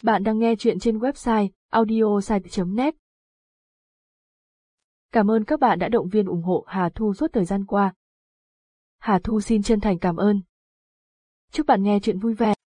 Bạn đang nghe chuyện trên website audiosite.net. Cảm ơn các bạn đã động viên ủng hộ Hà Thu suốt thời gian qua. Hà Thu xin chân thành cảm ơn. Chúc bạn nghe chuyện vui vẻ.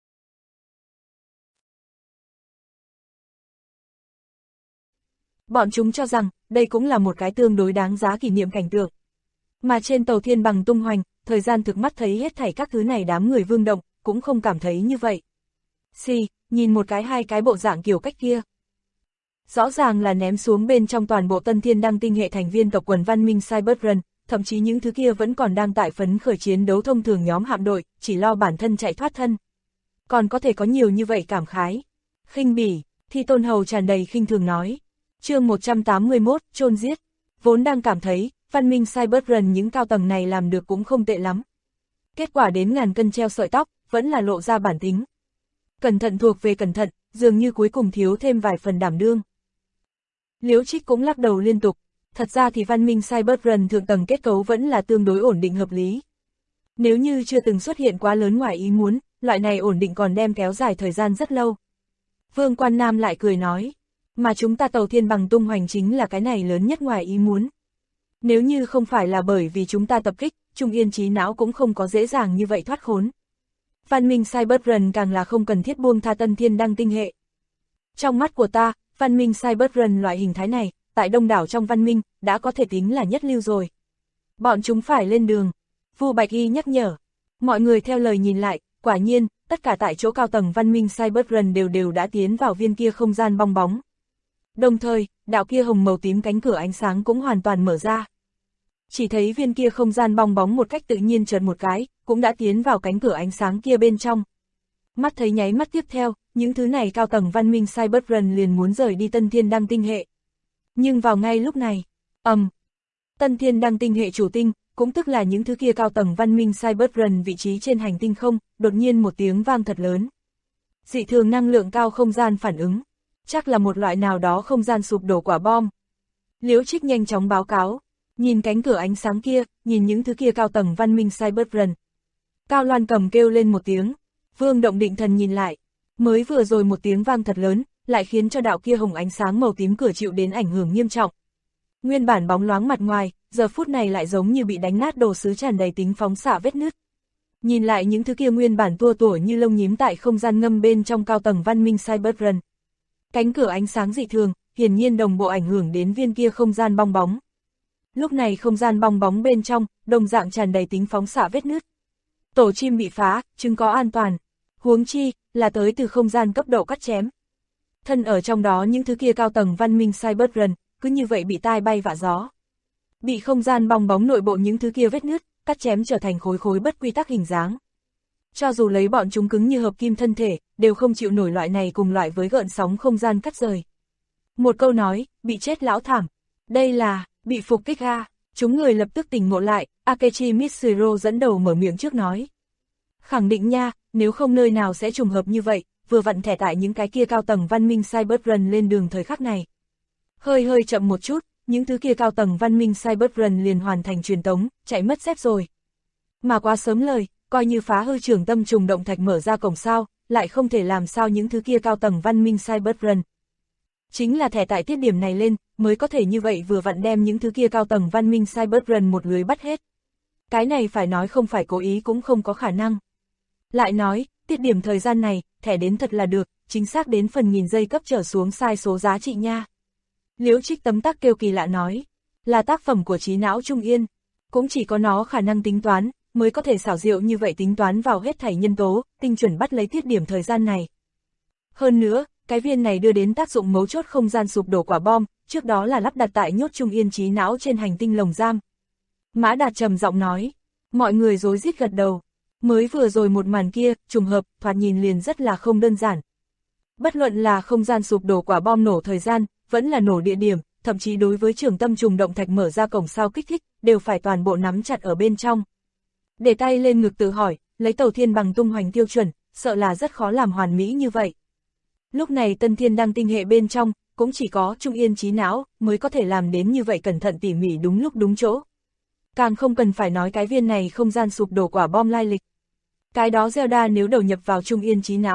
Bọn chúng cho rằng, đây cũng là một cái tương đối đáng giá kỷ niệm cảnh tượng. Mà trên tàu thiên bằng tung hoành, thời gian thực mắt thấy hết thảy các thứ này đám người Vương Động, cũng không cảm thấy như vậy. Nhìn một cái hai cái bộ dạng kiểu cách kia. Rõ ràng là ném xuống bên trong toàn bộ Tân Thiên Đăng tinh hệ thành viên tộc quần văn minh Cyberrun, thậm chí những thứ kia vẫn còn đang tại phấn khởi chiến đấu thông thường nhóm hạm đội, chỉ lo bản thân chạy thoát thân. Còn có thể có nhiều như vậy cảm khái. Khinh bỉ, Thi Tôn Hầu tràn đầy khinh thường nói. Chương 181, chôn giết. Vốn đang cảm thấy, văn minh Cyberrun những cao tầng này làm được cũng không tệ lắm. Kết quả đến ngàn cân treo sợi tóc, vẫn là lộ ra bản tính. Cẩn thận thuộc về cẩn thận, dường như cuối cùng thiếu thêm vài phần đảm đương. Liễu Trích cũng lắc đầu liên tục, thật ra thì văn minh Cyberrun thượng tầng kết cấu vẫn là tương đối ổn định hợp lý. Nếu như chưa từng xuất hiện quá lớn ngoài ý muốn, loại này ổn định còn đem kéo dài thời gian rất lâu. Vương Quan Nam lại cười nói, mà chúng ta tàu thiên bằng tung hoành chính là cái này lớn nhất ngoài ý muốn. Nếu như không phải là bởi vì chúng ta tập kích, Trung Yên trí não cũng không có dễ dàng như vậy thoát khốn. Văn minh Cyberrun càng là không cần thiết buông tha Tân Thiên Đăng tinh hệ. Trong mắt của ta, văn minh Cyberrun loại hình thái này, tại đông đảo trong văn minh, đã có thể tính là nhất lưu rồi. Bọn chúng phải lên đường. Vu Bạch Y nhắc nhở. Mọi người theo lời nhìn lại, quả nhiên, tất cả tại chỗ cao tầng văn minh Cyberrun đều đã tiến vào viên kia không gian bong bóng. Đồng thời, đạo kia hồng màu tím cánh cửa ánh sáng cũng hoàn toàn mở ra. Chỉ thấy viên kia không gian bong bóng một cách tự nhiên chợt một cái, cũng đã tiến vào cánh cửa ánh sáng kia bên trong. Mắt thấy nháy mắt tiếp theo, những thứ này cao tầng văn minh Cyberrun liền muốn rời đi Tân Thiên Đăng tinh hệ. Nhưng vào ngay lúc này, Tân Thiên Đăng tinh hệ chủ tinh, cũng tức là những thứ kia cao tầng văn minh Cyberrun vị trí trên hành tinh không, đột nhiên một tiếng vang thật lớn. Dị thường năng lượng cao không gian phản ứng, chắc là một loại nào đó không gian sụp đổ quả bom. Liễu Trích nhanh chóng báo cáo, nhìn cánh cửa ánh sáng kia, nhìn những thứ kia cao tầng văn minh Cyberrun. Cao Loan Cầm kêu lên một tiếng, Vương Động định thần nhìn lại, mới vừa rồi một tiếng vang thật lớn, lại khiến cho đạo kia hồng ánh sáng màu tím cửa chịu đến ảnh hưởng nghiêm trọng. Nguyên bản bóng loáng mặt ngoài, giờ phút này lại giống như bị đánh nát đồ sứ tràn đầy tính phóng xạ vết nứt. Nhìn lại những thứ kia nguyên bản tua tủa như lông nhím tại không gian ngâm bên trong cao tầng văn minh Cyberrun. Cánh cửa ánh sáng dị thường, hiển nhiên đồng bộ ảnh hưởng đến viên kia không gian bong bóng. Lúc này không gian bong bóng bên trong, đồng dạng tràn đầy tính phóng xạ vết nứt. Tổ chim bị phá, chứng có an toàn. Huống chi, là tới từ không gian cấp độ cắt chém. Thân ở trong đó những thứ kia cao tầng văn minh Cyberrun, cứ như vậy bị tai bay vạ gió. Bị không gian bong bóng nội bộ những thứ kia vết nứt, cắt chém trở thành khối khối bất quy tắc hình dáng. Cho dù lấy bọn chúng cứng như hợp kim thân thể, đều không chịu nổi loại này cùng loại với gợn sóng không gian cắt rời. Một câu nói, bị chết lão thảm. Đây là, bị phục kích a. Chúng người lập tức tỉnh ngộ lại, Akechi Mitsuro dẫn đầu mở miệng trước nói. Khẳng định nha, nếu không nơi nào sẽ trùng hợp như vậy, vừa vặn thẻ tại những cái kia cao tầng văn minh Cyberrun lên đường thời khắc này. Hơi chậm một chút, những thứ kia cao tầng văn minh Cyberrun liền hoàn thành truyền tống, chạy mất dép rồi. Mà quá sớm lời, coi như phá hư trưởng tâm trùng động thạch mở ra cổng sao, lại không thể làm sao những thứ kia cao tầng văn minh Cyberrun. Chính là thẻ tại tiết điểm này lên, mới có thể như vậy vừa vặn đem những thứ kia cao tầng văn minh Cyberrun một lưới bắt hết. Cái này phải nói không phải cố ý cũng không có khả năng. Lại nói, tiết điểm thời gian này, thẻ đến thật là được, chính xác đến phần nghìn giây cấp trở xuống sai số giá trị nha. Liễu Trích tấm tắc kêu kỳ lạ nói, là tác phẩm của trí não Trung Yên, cũng chỉ có nó khả năng tính toán, mới có thể xảo diệu như vậy tính toán vào hết thảy nhân tố, tinh chuẩn bắt lấy tiết điểm thời gian này. Hơn nữa, cái viên này đưa đến tác dụng mấu chốt không gian sụp đổ quả bom, trước đó là lắp đặt tại nhốt Trung Yên trí não trên hành tinh lồng giam. Mã Đạt trầm giọng nói, mọi người rối rít gật đầu. Mới vừa rồi một màn kia, trùng hợp, thoạt nhìn liền rất là không đơn giản. Bất luận là không gian sụp đổ quả bom nổ thời gian, vẫn là nổ địa điểm, thậm chí đối với trường tâm trùng động thạch mở ra cổng sao kích thích, đều phải toàn bộ nắm chặt ở bên trong. Để tay lên ngực tự hỏi, lấy tàu thiên bằng tung hoành tiêu chuẩn, sợ là rất khó làm hoàn mỹ như vậy. Lúc này Tân Thiên Đăng tinh hệ bên trong, cũng chỉ có Trung Yên trí não, mới có thể làm đến như vậy cẩn thận tỉ mỉ đúng lúc đúng chỗ. Càng không cần phải nói cái viên này không gian sụp đổ quả bom lai lịch. Cái đó Zelda nếu đầu nhập vào Trung Yên trí não,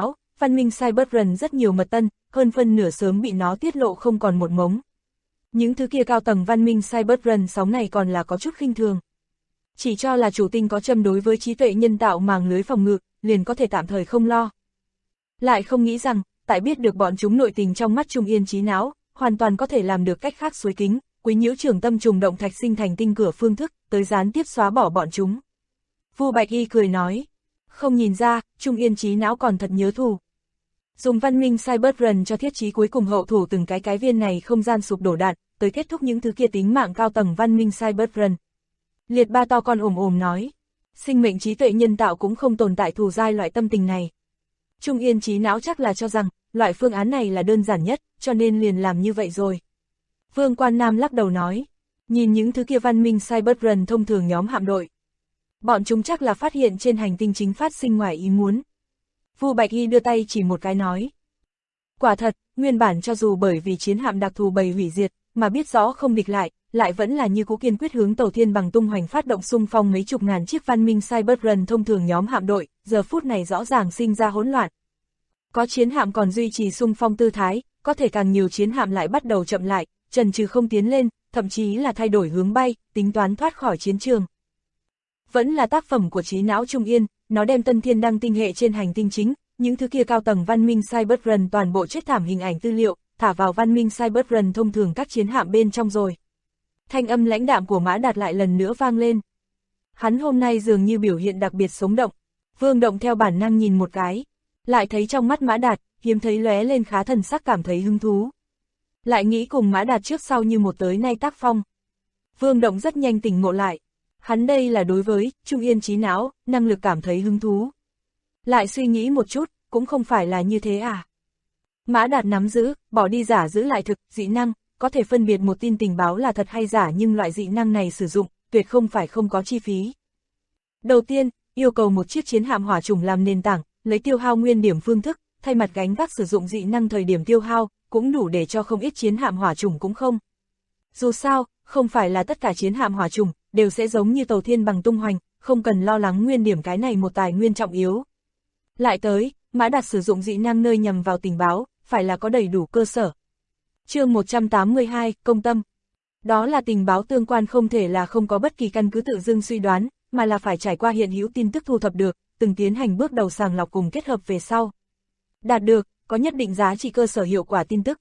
văn minh Cyberrun rất nhiều mật tân, hơn phân nửa sớm bị nó tiết lộ không còn một mống. Những thứ kia cao tầng văn minh Cyberrun sóng này còn là có chút khinh thường. Chỉ cho là chủ tinh có châm đối với trí tuệ nhân tạo màng lưới phòng ngự, liền có thể tạm thời không lo. Lại không nghĩ rằng, tại biết được bọn chúng nội tình trong mắt Trung Yên trí não, hoàn toàn có thể làm được cách khác suối kính, quấy nhiễu trường tâm trùng động thạch sinh thành tinh cửa phương thức, tới gián tiếp xóa bỏ bọn chúng. Vu Bạch Y cười nói, không nhìn ra, Trung Yên trí não còn thật nhớ thù. Dùng văn minh Cyberrun cho thiết trí cuối cùng hậu thủ từng cái viên này không gian sụp đổ đạn, tới kết thúc những thứ kia tính mạng cao tầng văn minh Cyberrun. Liệt Ba to con ồm nói, sinh mệnh trí tuệ nhân tạo cũng không tồn tại thù dai loại tâm tình này. Trung Yên trí não chắc là cho rằng, loại phương án này là đơn giản nhất, cho nên liền làm như vậy rồi. Vương Quan Nam lắc đầu nói, nhìn những thứ kia văn minh Cyberrun thông thường nhóm hạm đội. Bọn chúng chắc là phát hiện trên hành tinh chính phát sinh ngoài ý muốn. Vu Bạch Y đưa tay chỉ một cái nói. Quả thật, nguyên bản cho dù bởi vì chiến hạm đặc thù bầy hủy diệt, mà biết rõ không địch lại vẫn là như cũ kiên quyết hướng Tàu Thiên Bằng tung hoành phát động xung phong mấy chục ngàn chiếc văn minh Cyberrun thông thường nhóm hạm đội, giờ phút này rõ ràng sinh ra hỗn loạn. Có chiến hạm còn duy trì xung phong tư thái, có thể càng nhiều chiến hạm lại bắt đầu chậm lại, chần chừ không tiến lên, thậm chí là thay đổi hướng bay, tính toán thoát khỏi chiến trường. Vẫn là tác phẩm của trí não Trung Yên, nó đem Tân Thiên Đăng tinh hệ trên hành tinh chính, những thứ kia cao tầng văn minh Cyberrun toàn bộ chết thảm hình ảnh tư liệu, thả vào văn minh Cyberrun thông thường các chiến hạm bên trong rồi. Thanh âm lãnh đạm của Mã Đạt lại lần nữa vang lên. Hắn hôm nay dường như biểu hiện đặc biệt sống động. Vương Động theo bản năng nhìn một cái, lại thấy trong mắt Mã Đạt, hiếm thấy lóe lên khá thần sắc cảm thấy hứng thú. Lại nghĩ cùng Mã Đạt trước sau như một tới nay tác phong. Vương Động rất nhanh tỉnh ngộ lại. Hắn đây là đối với Trung Yên trí não, năng lực cảm thấy hứng thú. Lại suy nghĩ một chút, cũng không phải là như thế à. Mã Đạt nắm giữ, bỏ đi giả giữ lại thực, dị năng, có thể phân biệt một tin tình báo là thật hay giả, nhưng loại dị năng này sử dụng, tuyệt không phải không có chi phí. Đầu tiên, yêu cầu một chiếc chiến hạm hỏa chủng làm nền tảng, lấy tiêu hao nguyên điểm phương thức, thay mặt gánh vác sử dụng dị năng thời điểm tiêu hao, cũng đủ để cho không ít chiến hạm hỏa chủng cũng không. Dù sao, không phải là tất cả chiến hạm hỏa chủng đều sẽ giống như Tàu Thiên Bằng tung hoành, không cần lo lắng nguyên điểm, cái này một tài nguyên trọng yếu. Lại tới, Mã Đạt sử dụng dị năng nơi nhằm vào tình báo, phải là có đầy đủ cơ sở. Chương 182, công tâm. Đó là tình báo tương quan không thể là không có bất kỳ căn cứ tự dưng suy đoán, mà là phải trải qua hiện hữu tin tức thu thập được, từng tiến hành bước đầu sàng lọc cùng kết hợp về sau. Đạt được, có nhất định giá trị cơ sở hiệu quả tin tức.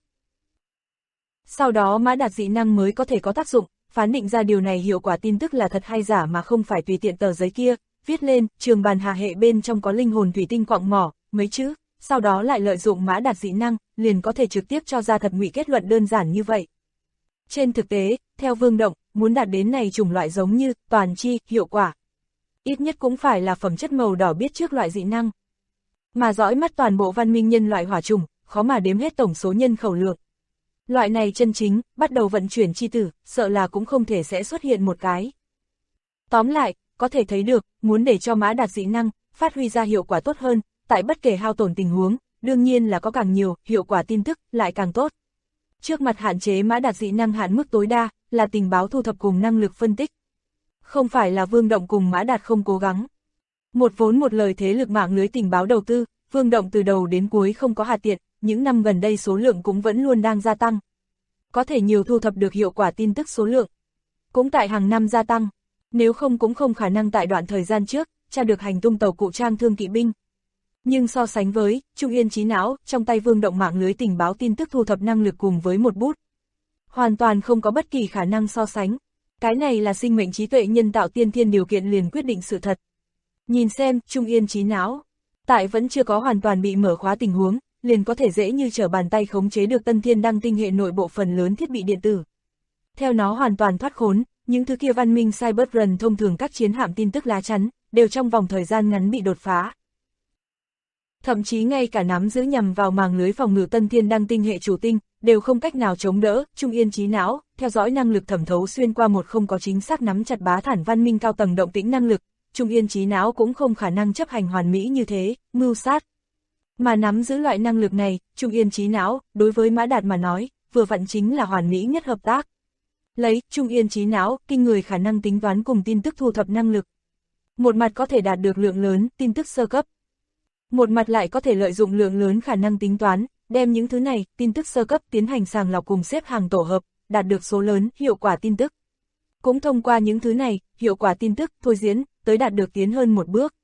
Sau đó Mã Đạt dị năng mới có thể có tác dụng, phán định ra điều này hiệu quả tin tức là thật hay giả mà không phải tùy tiện tờ giấy kia, viết lên, trường bàn hà hệ bên trong có linh hồn thủy tinh quặng mỏ, mấy chữ, sau đó lại lợi dụng Mã Đạt dị năng, liền có thể trực tiếp cho ra thật ngụy kết luận đơn giản như vậy. Trên thực tế, theo Vương Động, muốn đạt đến này chủng loại giống như toàn chi, hiệu quả. Ít nhất cũng phải là phẩm chất màu đỏ biết trước loại dị năng. Mà dõi mắt toàn bộ văn minh nhân loại hỏa chủng, khó mà đếm hết tổng số nhân khẩu lượng. Loại này chân chính, bắt đầu vận chuyển chi tử, sợ là cũng không thể sẽ xuất hiện một cái. Tóm lại, có thể thấy được, muốn để cho Mã Đạt dị năng, phát huy ra hiệu quả tốt hơn, tại bất kể hao tổn tình huống, đương nhiên là có càng nhiều, hiệu quả tin tức, lại càng tốt. Trước mặt hạn chế Mã Đạt dị năng hạn mức tối đa, là tình báo thu thập cùng năng lực phân tích. Không phải là Vương Động cùng Mã Đạt không cố gắng. Một vốn một lời thế lực mạng lưới tình báo đầu tư, Vương Động từ đầu đến cuối không có hạt tiện, những năm gần đây số lượng cũng vẫn luôn đang gia tăng. Có thể nhiều thu thập được hiệu quả tin tức số lượng, cũng tại hàng năm gia tăng, nếu không cũng không khả năng tại đoạn thời gian trước, tra được hành tung tàu cụ trang thương kỵ binh. Nhưng so sánh với Trung Yên trí não, trong tay Vương Động mạng lưới tình báo tin tức thu thập năng lực cùng với một bút, hoàn toàn không có bất kỳ khả năng so sánh. Cái này là sinh mệnh trí tuệ nhân tạo tiên thiên điều kiện liền quyết định sự thật. Nhìn xem, Trung Yên trí não, tại vẫn chưa có hoàn toàn bị mở khóa tình huống, liền có thể dễ như trở bàn tay khống chế được Tân Thiên Đăng tinh hệ nội bộ phần lớn thiết bị điện tử. Theo nó hoàn toàn thoát khốn, những thứ kia văn minh Cyberrun thông thường các chiến hạm tin tức lá chắn, đều trong vòng thời gian ngắn bị đột phá. Thậm chí ngay cả nắm giữ nhằm vào màng lưới phòng ngự Tân Thiên Đăng tinh hệ chủ tinh, đều không cách nào chống đỡ. Trung Yên trí não, theo dõi năng lực thẩm thấu xuyên qua một không có chính xác nắm chặt bá thản văn minh cao tầng động tĩnh năng lực, Trung Yên trí não cũng không khả năng chấp hành hoàn mỹ như thế, mưu sát. Mà nắm giữ loại năng lực này, Trung Yên trí não, đối với Mã Đạt mà nói, vừa vặn chính là hoàn mỹ nhất hợp tác. Lấy Trung Yên trí não, kinh người khả năng tính toán cùng tin tức thu thập năng lực. Một mặt có thể đạt được lượng lớn tin tức sơ cấp. Một mặt lại có thể lợi dụng lượng lớn khả năng tính toán, đem những thứ này, tin tức sơ cấp tiến hành sàng lọc cùng xếp hàng tổ hợp, đạt được số lớn hiệu quả tin tức. Cũng thông qua những thứ này, hiệu quả tin tức thôi diễn, tới đạt được tiến hơn một bước.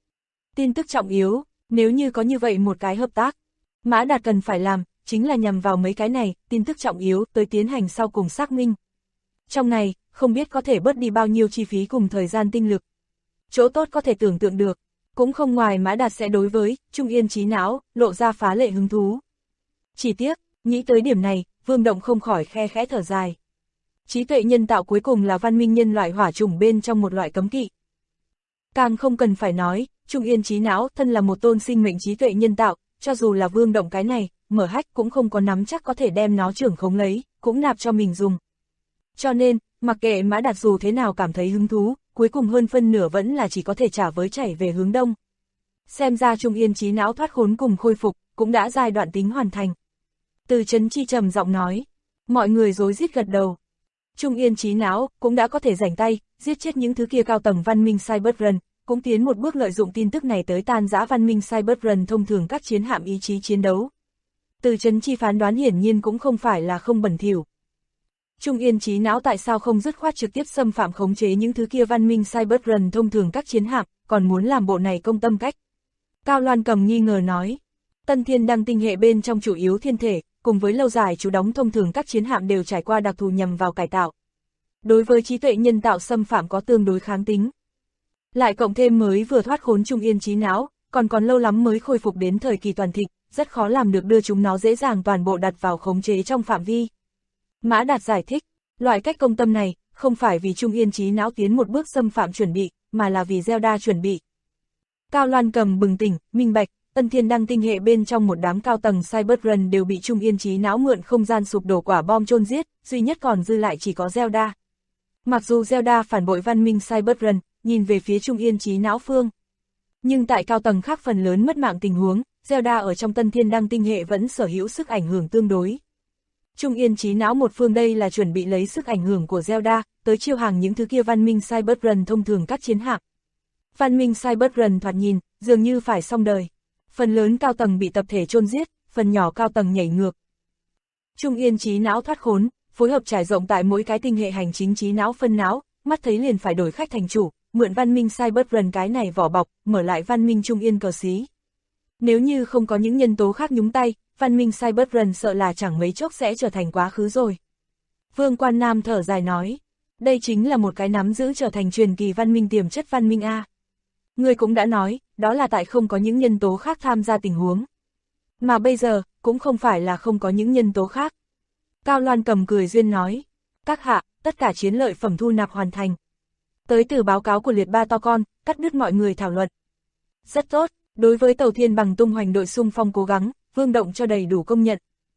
Tin tức trọng yếu, nếu như có như vậy một cái hợp tác, Mã Đạt cần phải làm, chính là nhằm vào mấy cái này, tin tức trọng yếu tới tiến hành sau cùng xác minh. Trong này, không biết có thể bớt đi bao nhiêu chi phí cùng thời gian tinh lực. Chỗ tốt có thể tưởng tượng được, cũng không ngoài Mã Đạt sẽ đối với Trung Yên trí não, lộ ra phá lệ hứng thú. Chỉ tiếc, nghĩ tới điểm này, Vương Động không khỏi khe khẽ thở dài. Trí tuệ nhân tạo cuối cùng là văn minh nhân loại hỏa chủng bên trong một loại cấm kỵ. Càng không cần phải nói, Trung Yên trí não thân là một tôn sinh mệnh trí tuệ nhân tạo, cho dù là Vương Động cái này, mở hách cũng không có nắm chắc có thể đem nó trưởng khống lấy, cũng nạp cho mình dùng. Cho nên, mặc kệ Mã Đạt dù thế nào cảm thấy hứng thú, cuối cùng hơn phân nửa vẫn là chỉ có thể trả với chảy về hướng đông. Xem ra Trung Yên trí não thoát khốn cùng khôi phục, cũng đã giai đoạn tính hoàn thành. Từ Trấn Chi trầm giọng nói, mọi người rối rít gật đầu. Trung Yên trí não cũng đã có thể rảnh tay, giết chết những thứ kia cao tầng văn minh Cybertron, cũng tiến một bước lợi dụng tin tức này tới tan rã văn minh Cybertron thông thường các chiến hạm ý chí chiến đấu. Từ Trấn Chi phán đoán hiển nhiên cũng không phải là không bẩn thỉu. Trung Yên trí não tại sao không dứt khoát trực tiếp xâm phạm khống chế những thứ kia văn minh Cybertron thông thường các chiến hạm, còn muốn làm bộ này công tâm cách. Cao Loan Cầm nghi ngờ nói, Tân Thiên Đăng tinh hệ bên trong chủ yếu thiên thể, cùng với lâu dài trú đóng thông thường các chiến hạm đều trải qua đặc thù nhằm vào cải tạo. Đối với trí tuệ nhân tạo xâm phạm có tương đối kháng tính. Lại cộng thêm mới vừa thoát khốn Trung Yên trí não, còn lâu lắm mới khôi phục đến thời kỳ toàn thịnh, rất khó làm được đưa chúng nó dễ dàng toàn bộ đặt vào khống chế trong phạm vi. Mã Đạt giải thích, loại cách công tâm này, không phải vì Trung Yên trí não tiến một bước xâm phạm chuẩn bị, mà là vì Zelda chuẩn bị. Cao Loan Cầm bừng tỉnh, minh bạch, Tân Thiên Đăng tinh hệ bên trong một đám cao tầng Cybertron đều bị Trung Yên trí não mượn không gian sụp đổ quả bom chôn giết, duy nhất còn dư lại chỉ có Zelda. Mặc dù Zelda phản bội văn minh Cybertron, nhìn về phía Trung Yên trí não phương. Nhưng tại cao tầng khác phần lớn mất mạng tình huống, Zelda ở trong Tân Thiên Đăng tinh hệ vẫn sở hữu sức ảnh hưởng tương đối. Trung Yên trí não một phương đây là chuẩn bị lấy sức ảnh hưởng của Zelda, tới chiêu hàng những thứ kia văn minh Cybertron thông thường các chiến hạm. Văn minh Cybertron thoạt nhìn, dường như phải xong đời. Phần lớn cao tầng bị tập thể chôn giết, phần nhỏ cao tầng nhảy ngược. Trung Yên trí não thoát khốn, phối hợp trải rộng tại mỗi cái tinh hệ hành chính trí não phân não, mắt thấy liền phải đổi khách thành chủ, mượn văn minh Cybertron cái này vỏ bọc, mở lại văn minh Trung Yên cờ xí. Nếu như không có những nhân tố khác nhúng tay, văn minh Cybertron sợ là chẳng mấy chốc sẽ trở thành quá khứ rồi. Vương Quan Nam thở dài nói, đây chính là một cái nắm giữ trở thành truyền kỳ văn minh tiềm chất văn minh A. Người cũng đã nói, đó là tại không có những nhân tố khác tham gia tình huống. Mà bây giờ, cũng không phải là không có những nhân tố khác. Cao Loan Cầm cười duyên nói, các hạ, tất cả chiến lợi phẩm thu nạp hoàn thành. Tới từ báo cáo của liệt ba to con, cắt đứt mọi người thảo luận. Rất tốt, đối với Tàu Thiên Bằng tung hoành đội xung phong cố gắng, Vương Động cho đầy đủ công nhận.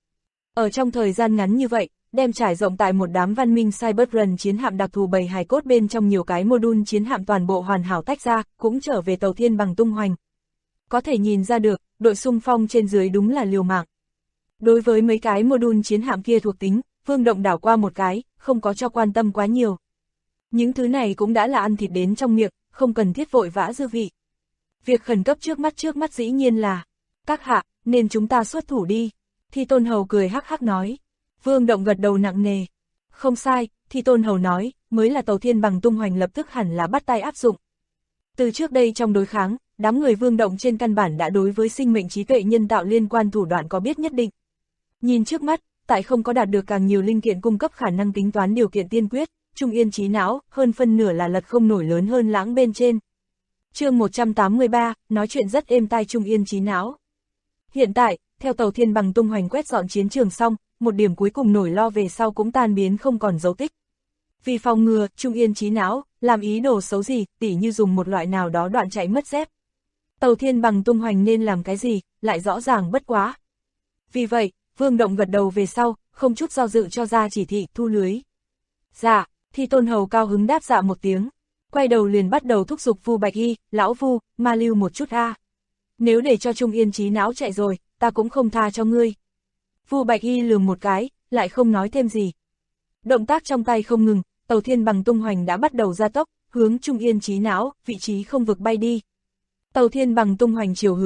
Ở trong thời gian ngắn như vậy, đem trải rộng tại một đám văn minh Cybertron chiến hạm đặc thù bầy hài cốt bên trong nhiều cái module chiến hạm toàn bộ hoàn hảo tách ra, cũng trở về Tàu Thiên Bằng tung hoành. Có thể nhìn ra được, đội xung phong trên dưới đúng là liều mạng. Đối với mấy cái module chiến hạm kia thuộc tính, Vương Động đảo qua một cái, không có cho quan tâm quá nhiều. Những thứ này cũng đã là ăn thịt đến trong miệng, không cần thiết vội vã dư vị. Việc khẩn cấp trước mắt dĩ nhiên là, các hạ, nên chúng ta xuất thủ đi. Thi Tôn Hầu cười hắc hắc nói. Vương Động gật đầu nặng nề. Không sai, Thi Tôn Hầu nói, mới là Tàu Thiên Bằng tung hoành lập tức hẳn là bắt tay áp dụng. Từ trước đây trong đối kháng, đám người Vương Động trên căn bản đã đối với sinh mệnh trí tuệ nhân tạo liên quan thủ đoạn có biết nhất định. Nhìn trước mắt, tại không có đạt được càng nhiều linh kiện cung cấp khả năng tính toán điều kiện tiên quyết, Trung Yên trí não, hơn phân nửa là lật không nổi lớn hơn lãng bên trên. Chương 183, nói chuyện rất êm tai Trung Yên trí não. Hiện tại, theo Tàu Thiên Bằng tung hoành quét dọn chiến trường xong, một điểm cuối cùng nổi lo về sau cũng tan biến không còn dấu tích. Vì phòng ngừa, Trung Yên trí não, làm ý đồ xấu gì, tỉ như dùng một loại nào đó đoạn chạy mất dép. Tàu Thiên Bằng tung hoành nên làm cái gì, lại rõ ràng bất quá. Vì vậy, Vương Động gật đầu về sau, không chút do dự cho ra chỉ thị thu lưới. Dạ, Thi Tôn Hầu cao hứng đáp dạ một tiếng, quay đầu liền bắt đầu thúc giục Vu Bạch Y, lão Vu, ma lưu một chút a. Nếu để cho Trung Yên trí não chạy rồi, ta cũng không tha cho ngươi. Vu Bạch Y lườm một cái, lại không nói thêm gì. Động tác trong tay không ngừng, Tàu Thiên Bằng tung hoành đã bắt đầu gia tốc, hướng Trung Yên trí não, vị trí không vực bay đi. Tàu Thiên Bằng tung hoành chiều hướng,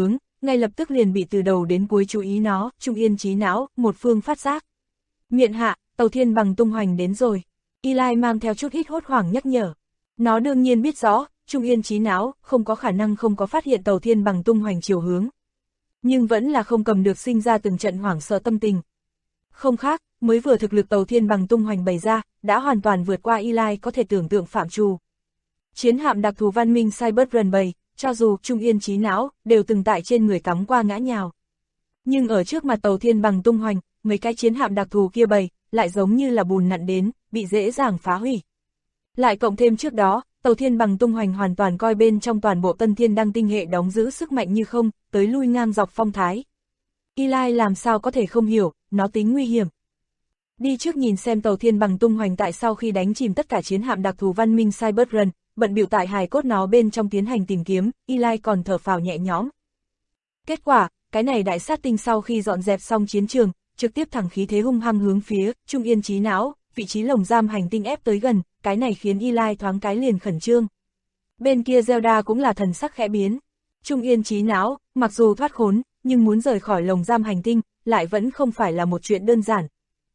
ngay lập tức liền bị từ đầu đến cuối chú ý nó, Trung Yên trí não, một phương phát giác. Miện hạ, tàu thiên bằng tung hoành đến rồi. Eli mang theo chút hít hốt hoảng nhắc nhở. Nó đương nhiên biết rõ, Trung Yên trí não, không có khả năng không có phát hiện tàu thiên bằng tung hoành chiều hướng. Nhưng vẫn là không cầm được sinh ra từng trận hoảng sợ tâm tình. Không khác, mới vừa thực lực tàu thiên bằng tung hoành bày ra, đã hoàn toàn vượt qua Eli có thể tưởng tượng phạm trù. Chiến hạm đặc thù văn minh Cyberrun bày, cho dù Trung Yên trí não, đều từng tại trên người cắm qua ngã nhào. Nhưng ở trước mặt tàu thiên bằng tung hoành, mấy cái chiến hạm đặc thù kia bày, lại giống như là bùn nặn đến, bị dễ dàng phá hủy. Lại cộng thêm trước đó, tàu thiên bằng tung hoành hoàn toàn coi bên trong toàn bộ tân thiên đăng tinh hệ đóng giữ sức mạnh như không, tới lui ngang dọc phong thái. Eli làm sao có thể không hiểu, nó tính nguy hiểm. Đi trước nhìn xem tàu thiên bằng tung hoành tại sau khi đánh chìm tất cả chiến hạm đặc thù văn minh Cyberrun, bận bịu tại hài cốt nó bên trong tiến hành tìm kiếm, Eli còn thở phào nhẹ nhõm. Kết quả, cái này đại sát tinh sau khi dọn dẹp xong chiến trường, trực tiếp thẳng khí thế hung hăng hướng phía Trung Yên trí não, vị trí lồng giam hành tinh ép tới gần, cái này khiến Eli thoáng cái liền khẩn trương. Bên kia Zelda cũng là thần sắc khẽ biến. Trung Yên trí não, mặc dù thoát khốn, nhưng muốn rời khỏi lồng giam hành tinh, lại vẫn không phải là một chuyện đơn giản.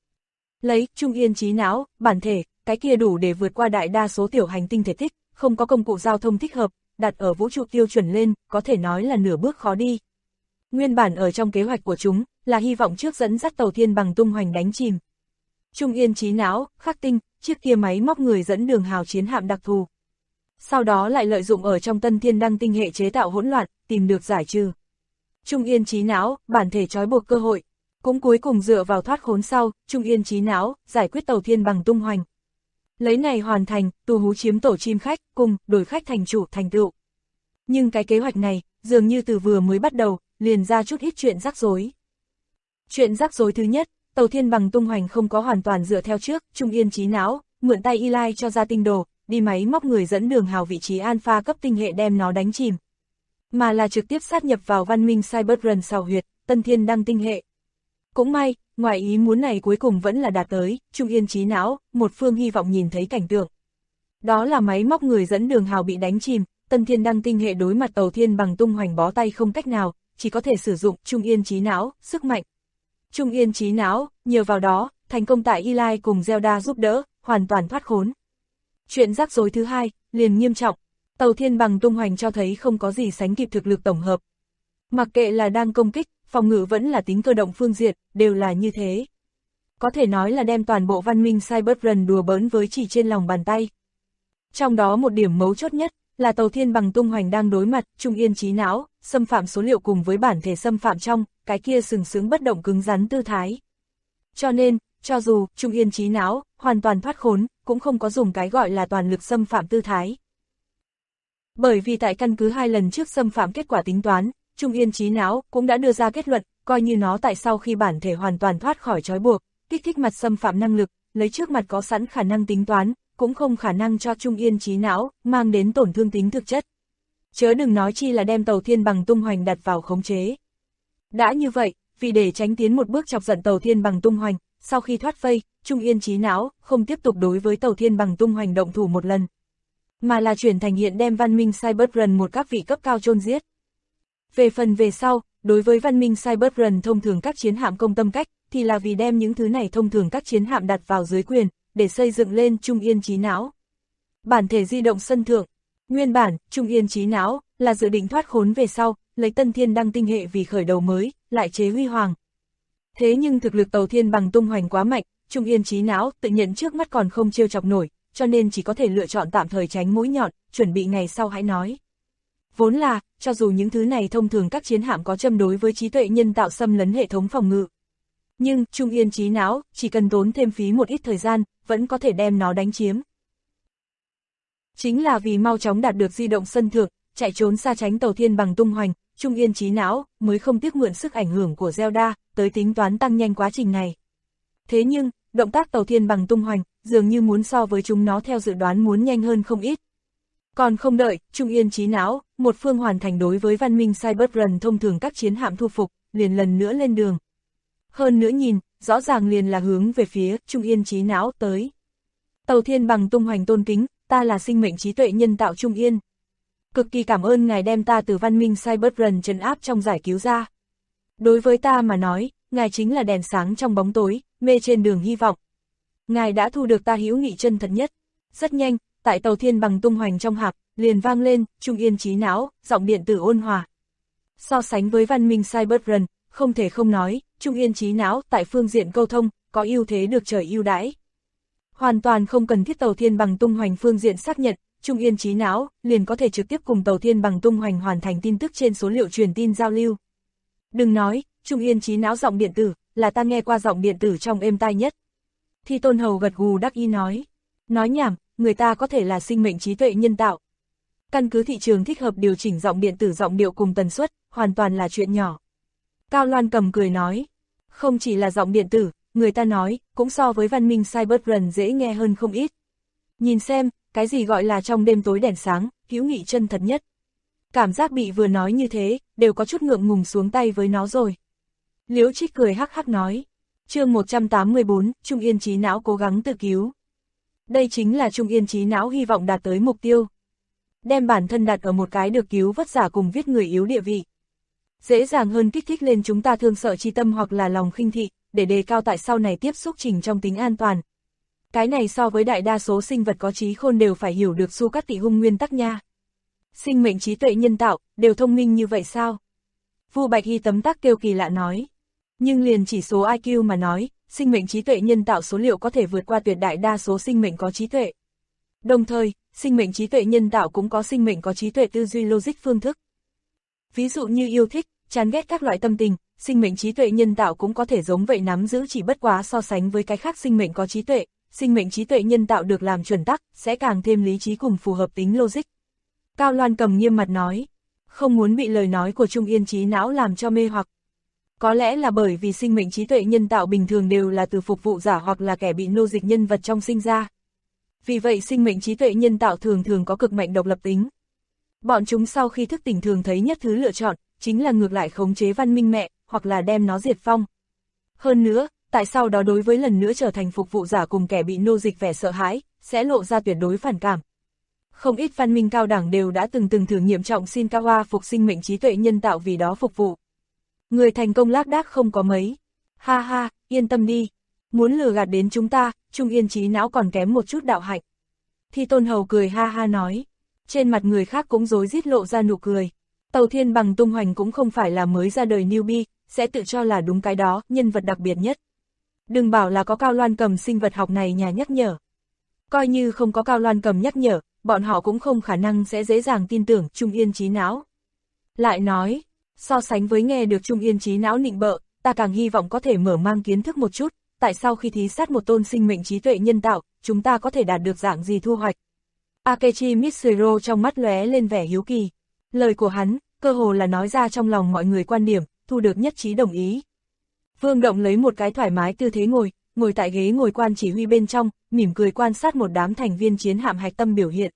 Lấy Trung Yên trí não, bản thể, cái kia đủ để vượt qua đại đa số tiểu hành tinh thể tích, không có công cụ giao thông thích hợp, đặt ở vũ trụ tiêu chuẩn lên, có thể nói là nửa bước khó đi. Nguyên bản ở trong kế hoạch của chúng, là hy vọng trước dẫn dắt tàu thiên bằng tung hoành đánh chìm. Trung Yên trí não, khắc tinh, chiếc kia máy móc người dẫn đường hào chiến hạm đặc thù. Sau đó lại lợi dụng ở trong tân thiên đăng tinh hệ chế tạo hỗn loạn, tìm được giải trừ. Trung Yên trí não, bản thể trói buộc cơ hội. Cũng cuối cùng dựa vào thoát khốn sau, Trung Yên trí não, giải quyết tàu thiên bằng tung hoành. Lấy này hoàn thành, tù hú chiếm tổ chim khách, cùng, đổi khách thành chủ, thành tựu. Nhưng cái kế hoạch này, dường như từ vừa mới bắt đầu, liền ra chút ít chuyện rắc rối. Chuyện rắc rối thứ nhất, tàu thiên bằng tung hoành không có hoàn toàn dựa theo trước, Trung Yên trí não, mượn tay Eli cho ra tinh đồ, đi máy móc người dẫn đường hào vị trí alpha cấp tinh hệ đem nó đánh chìm. Mà là trực tiếp sát nhập vào văn minh Cyberrun sào huyệt, tân thiên đăng tinh hệ. Cũng may, ngoài ý muốn này cuối cùng vẫn là đạt tới, Trung Yên trí não, một phương hy vọng nhìn thấy cảnh tượng. Đó là máy móc người dẫn đường hào bị đánh chìm, tân thiên đăng tinh hệ đối mặt tàu thiên bằng tung hoành bó tay không cách nào, chỉ có thể sử dụng Trung Yên trí não, sức mạnh. Trung Yên trí não, nhờ vào đó, thành công tại Eli cùng Zelda giúp đỡ, hoàn toàn thoát khốn. Chuyện rắc rối thứ hai, liền nghiêm trọng, tàu thiên bằng tung hoành cho thấy không có gì sánh kịp thực lực tổng hợp. Mặc kệ là đang công kích, phòng ngự vẫn là tính cơ động phương diện, đều là như thế. Có thể nói là đem toàn bộ văn minh Cyberrun đùa bỡn với chỉ trên lòng bàn tay. Trong đó một điểm mấu chốt nhất, là tàu thiên bằng tung hoành đang đối mặt, Trung Yên trí não, xâm phạm số liệu cùng với bản thể xâm phạm trong, cái kia sừng sững bất động cứng rắn tư thái. Cho nên, cho dù Trung Yên trí não, hoàn toàn thoát khốn, cũng không có dùng cái gọi là toàn lực xâm phạm tư thái. Bởi vì tại căn cứ 2 lần trước xâm phạm kết quả tính toán, Trung Yên trí não cũng đã đưa ra kết luận, coi như nó tại sau khi bản thể hoàn toàn thoát khỏi trói buộc, kích thích mặt xâm phạm năng lực, lấy trước mặt có sẵn khả năng tính toán, cũng không khả năng cho Trung Yên trí não mang đến tổn thương tính thực chất. Chớ đừng nói chi là đem tàu thiên bằng tung hoành đặt vào khống chế. Đã như vậy, vì để tránh tiến một bước chọc giận tàu thiên bằng tung hoành, sau khi thoát vây, Trung Yên trí não không tiếp tục đối với tàu thiên bằng tung hoành động thủ một lần, mà là chuyển thành hiện đem văn minh Cyberrun một các vị cấp cao chôn giết. Về phần về sau, đối với văn minh Cyberrun thông thường các chiến hạm công tâm cách, thì là vì đem những thứ này thông thường các chiến hạm đặt vào dưới quyền, để xây dựng lên Trung Yên trí não. Bản thể di động sân thượng, nguyên bản, Trung Yên trí não, là dự định thoát khốn về sau, lấy tân thiên đăng tinh hệ vì khởi đầu mới, lại chế huy hoàng. Thế nhưng thực lực tàu thiên bằng tung hoành quá mạnh, Trung Yên trí não tự nhận trước mắt còn không trêu chọc nổi, cho nên chỉ có thể lựa chọn tạm thời tránh mũi nhọn, chuẩn bị ngày sau hãy nói. Vốn là, cho dù những thứ này thông thường các chiến hạm có châm đối với trí tuệ nhân tạo xâm lấn hệ thống phòng ngự. Nhưng, Trung Yên trí não, chỉ cần tốn thêm phí một ít thời gian, vẫn có thể đem nó đánh chiếm. Chính là vì mau chóng đạt được di động sân thượng, chạy trốn xa tránh tàu thiên bằng tung hoành, Trung Yên trí não mới không tiếc mượn sức ảnh hưởng của Zelda, tới tính toán tăng nhanh quá trình này. Thế nhưng, động tác tàu thiên bằng tung hoành, dường như muốn so với chúng nó theo dự đoán muốn nhanh hơn không ít. Còn không đợi, Trung Yên trí não, một phương hoàn thành đối với văn minh Cyberrun thông thường các chiến hạm thu phục, liền lần nữa lên đường. Hơn nữa nhìn, rõ ràng liền là hướng về phía Trung Yên trí não tới. Tàu thiên bằng tung hoành tôn kính, ta là sinh mệnh trí tuệ nhân tạo Trung Yên. Cực kỳ cảm ơn ngài đem ta từ văn minh Cyberrun trấn áp trong giải cứu ra. Đối với ta mà nói, ngài chính là đèn sáng trong bóng tối, mê trên đường hy vọng. Ngài đã thu được ta hữu nghị chân thật nhất. Rất nhanh, tại tàu thiên bằng tung hoành trong hạp, liền vang lên, trung yên trí não, giọng điện tử ôn hòa. So sánh với văn minh Cyberrun, không thể không nói, trung yên trí não tại phương diện câu thông, có ưu thế được trời ưu đãi. Hoàn toàn không cần thiết tàu thiên bằng tung hoành phương diện xác nhận, trung yên trí não liền có thể trực tiếp cùng tàu thiên bằng tung hoành hoàn thành tin tức trên số liệu truyền tin giao lưu. Đừng nói, trung yên trí não giọng điện tử, là ta nghe qua giọng điện tử trong êm tai nhất. Thi Tôn Hầu gật gù đắc ý nói. Nói nhảm, người ta có thể là sinh mệnh trí tuệ nhân tạo. Căn cứ thị trường thích hợp điều chỉnh giọng điện tử giọng điệu cùng tần suất, hoàn toàn là chuyện nhỏ. Cao Loan Cầm cười nói. Không chỉ là giọng điện tử, người ta nói, cũng so với văn minh Cyberrun dễ nghe hơn không ít. Nhìn xem, cái gì gọi là trong đêm tối đèn sáng, hữu nghị chân thật nhất. Cảm giác bị vừa nói như thế, đều có chút ngượng ngùng xuống tay với nó rồi. Liễu Trích cười hắc hắc nói. Chương 184, Trung Yên trí não cố gắng tự cứu. Đây chính là Trung Yên trí não hy vọng đạt tới mục tiêu. Đem bản thân đặt ở một cái được cứu vất giả cùng viết người yếu địa vị. Dễ dàng hơn kích thích lên chúng ta thương sợ chi tâm hoặc là lòng khinh thị, để đề cao tại sau này tiếp xúc trình trong tính an toàn. Cái này so với đại đa số sinh vật có trí khôn đều phải hiểu được Su Cát Tị Hung nguyên tắc nha. Sinh mệnh trí tuệ nhân tạo, đều thông minh như vậy sao? Vu Bạch Hy tấm tắc kêu kỳ lạ nói. Nhưng liền chỉ số IQ mà nói, sinh mệnh trí tuệ nhân tạo số liệu có thể vượt qua tuyệt đại đa số sinh mệnh có trí tuệ. Đồng thời, sinh mệnh trí tuệ nhân tạo cũng có sinh mệnh có trí tuệ tư duy logic phương thức. Ví dụ như yêu thích, chán ghét các loại tâm tình, sinh mệnh trí tuệ nhân tạo cũng có thể giống vậy nắm giữ, chỉ bất quá so sánh với cái khác sinh mệnh có trí tuệ, sinh mệnh trí tuệ nhân tạo được làm chuẩn tắc, sẽ càng thêm lý trí cùng phù hợp tính logic. Cao Loan Cầm nghiêm mặt nói, không muốn bị lời nói của Trung Yên trí não làm cho mê hoặc. Có lẽ là bởi vì sinh mệnh trí tuệ nhân tạo bình thường đều là từ phục vụ giả hoặc là kẻ bị nô dịch nhân vật trong sinh ra. Vì vậy sinh mệnh trí tuệ nhân tạo thường thường có cực mạnh độc lập tính. Bọn chúng sau khi thức tỉnh thường thấy nhất thứ lựa chọn, chính là ngược lại khống chế văn minh mẹ, hoặc là đem nó diệt phong. Hơn nữa, tại sau đó đối với lần nữa trở thành phục vụ giả cùng kẻ bị nô dịch vẻ sợ hãi, sẽ lộ ra tuyệt đối phản cảm. Không ít văn minh cao đẳng đều đã từng thử nghiệm trọng Shinkawa phục sinh mệnh trí tuệ nhân tạo vì đó phục vụ. Người thành công lác đác không có mấy. Ha ha, yên tâm đi. Muốn lừa gạt đến chúng ta, Trung Yên trí não còn kém một chút đạo hạnh. Thi Tôn Hầu cười ha ha nói. Trên mặt người khác cũng rối rít lộ ra nụ cười. Tàu thiên bằng tung hoành cũng không phải là mới ra đời newbie, sẽ tự cho là đúng cái đó, nhân vật đặc biệt nhất. Đừng bảo là có Cao Loan Cầm sinh vật học này nhà nhắc nhở. Coi như không có Cao Loan Cầm nhắc nhở, bọn họ cũng không khả năng sẽ dễ dàng tin tưởng Trung Yên trí não. Lại nói, so sánh với nghe được Trung Yên trí não nịnh bợ, ta càng hy vọng có thể mở mang kiến thức một chút, tại sao khi thí sát một tôn sinh mệnh trí tuệ nhân tạo, chúng ta có thể đạt được dạng gì thu hoạch. Akechi Mitsuro trong mắt lóe lên vẻ hiếu kỳ. Lời của hắn, cơ hồ là nói ra trong lòng mọi người quan điểm, thu được nhất trí đồng ý. Vương Động lấy một cái thoải mái tư thế ngồi tại ghế ngồi quan chỉ huy bên trong, mỉm cười quan sát một đám thành viên chiến hạm hạch tâm biểu hiện.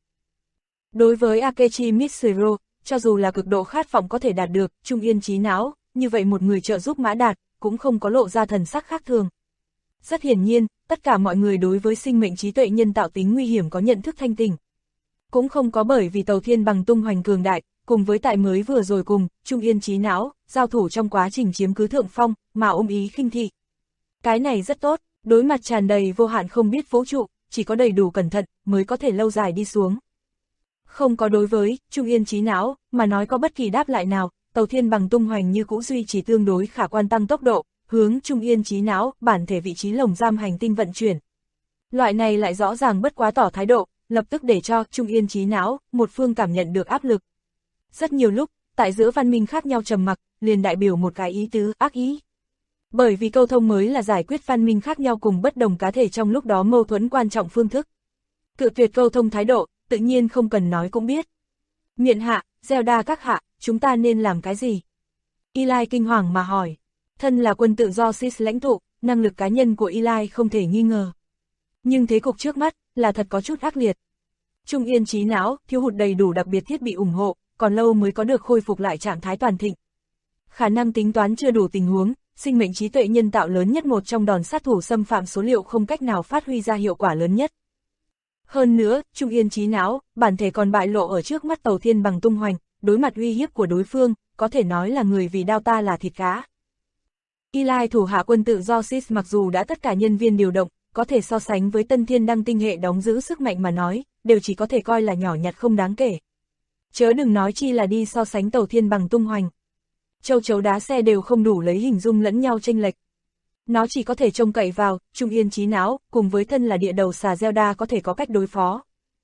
Đối với Akechi Mitsuro, cho dù là cực độ khát vọng có thể đạt được Trung Yên trí não, như vậy một người trợ giúp Mã Đạt, cũng không có lộ ra thần sắc khác thường. Rất hiển nhiên, tất cả mọi người đối với sinh mệnh trí tuệ nhân tạo tính nguy hiểm có nhận thức thanh tỉnh. Cũng không có bởi vì tàu thiên bằng tung hoành cường đại, cùng với tại mới vừa rồi cùng Trung Yên trí não, giao thủ trong quá trình chiếm cứ thượng phong, mà ôm ý khinh thị. Cái này rất tốt, đối mặt tràn đầy vô hạn không biết vũ trụ, chỉ có đầy đủ cẩn thận mới có thể lâu dài đi xuống. Không có đối với Trung Yên trí não mà nói có bất kỳ đáp lại nào, tàu thiên bằng tung hoành như cũ duy trì tương đối khả quan tăng tốc độ, hướng Trung Yên trí não bản thể vị trí lồng giam hành tinh vận chuyển. Loại này lại rõ ràng bất quá tỏ thái độ, lập tức để cho Trung Yên trí não một phương cảm nhận được áp lực. Rất nhiều lúc, tại giữa văn minh khác nhau trầm mặc, liền đại biểu một cái ý tứ ác ý. Bởi vì câu thông mới là giải quyết văn minh khác nhau cùng bất đồng cá thể trong lúc đó mâu thuẫn quan trọng phương thức. Cự tuyệt câu thông thái độ, tự nhiên không cần nói cũng biết. Miện hạ, Zelda các hạ, chúng ta nên làm cái gì? Eli kinh hoàng mà hỏi. Thân là quân tự do SIS lãnh tụ, năng lực cá nhân của Eli không thể nghi ngờ. Nhưng thế cục trước mắt, là thật có chút ác liệt. Trung Yên trí não, thiếu hụt đầy đủ đặc biệt thiết bị ủng hộ, còn lâu mới có được khôi phục lại trạng thái toàn thịnh. Khả năng tính toán chưa đủ tình huống, sinh mệnh trí tuệ nhân tạo lớn nhất một trong đòn sát thủ xâm phạm số liệu không cách nào phát huy ra hiệu quả lớn nhất. Hơn nữa, Trung Yên trí não, bản thể còn bại lộ ở trước mắt Tàu Thiên Bằng tung hoành, đối mặt uy hiếp của đối phương, có thể nói là người vì đao ta là thịt cá. Eli thủ hạ quân tự do SIS mặc dù đã tất cả nhân viên điều động, có thể so sánh với Tân Thiên Đăng tinh hệ đóng giữ sức mạnh mà nói, đều chỉ có thể coi là nhỏ nhặt không đáng kể. Chớ đừng nói chi là đi so sánh Tàu Thiên Bằng tung hoành. Châu chấu đá xe đều không đủ lấy hình dung lẫn nhau chênh lệch. Nó chỉ có thể trông cậy vào, Trung Yên trí não, cùng với thân là địa đầu xà Zelda có thể có cách đối phó.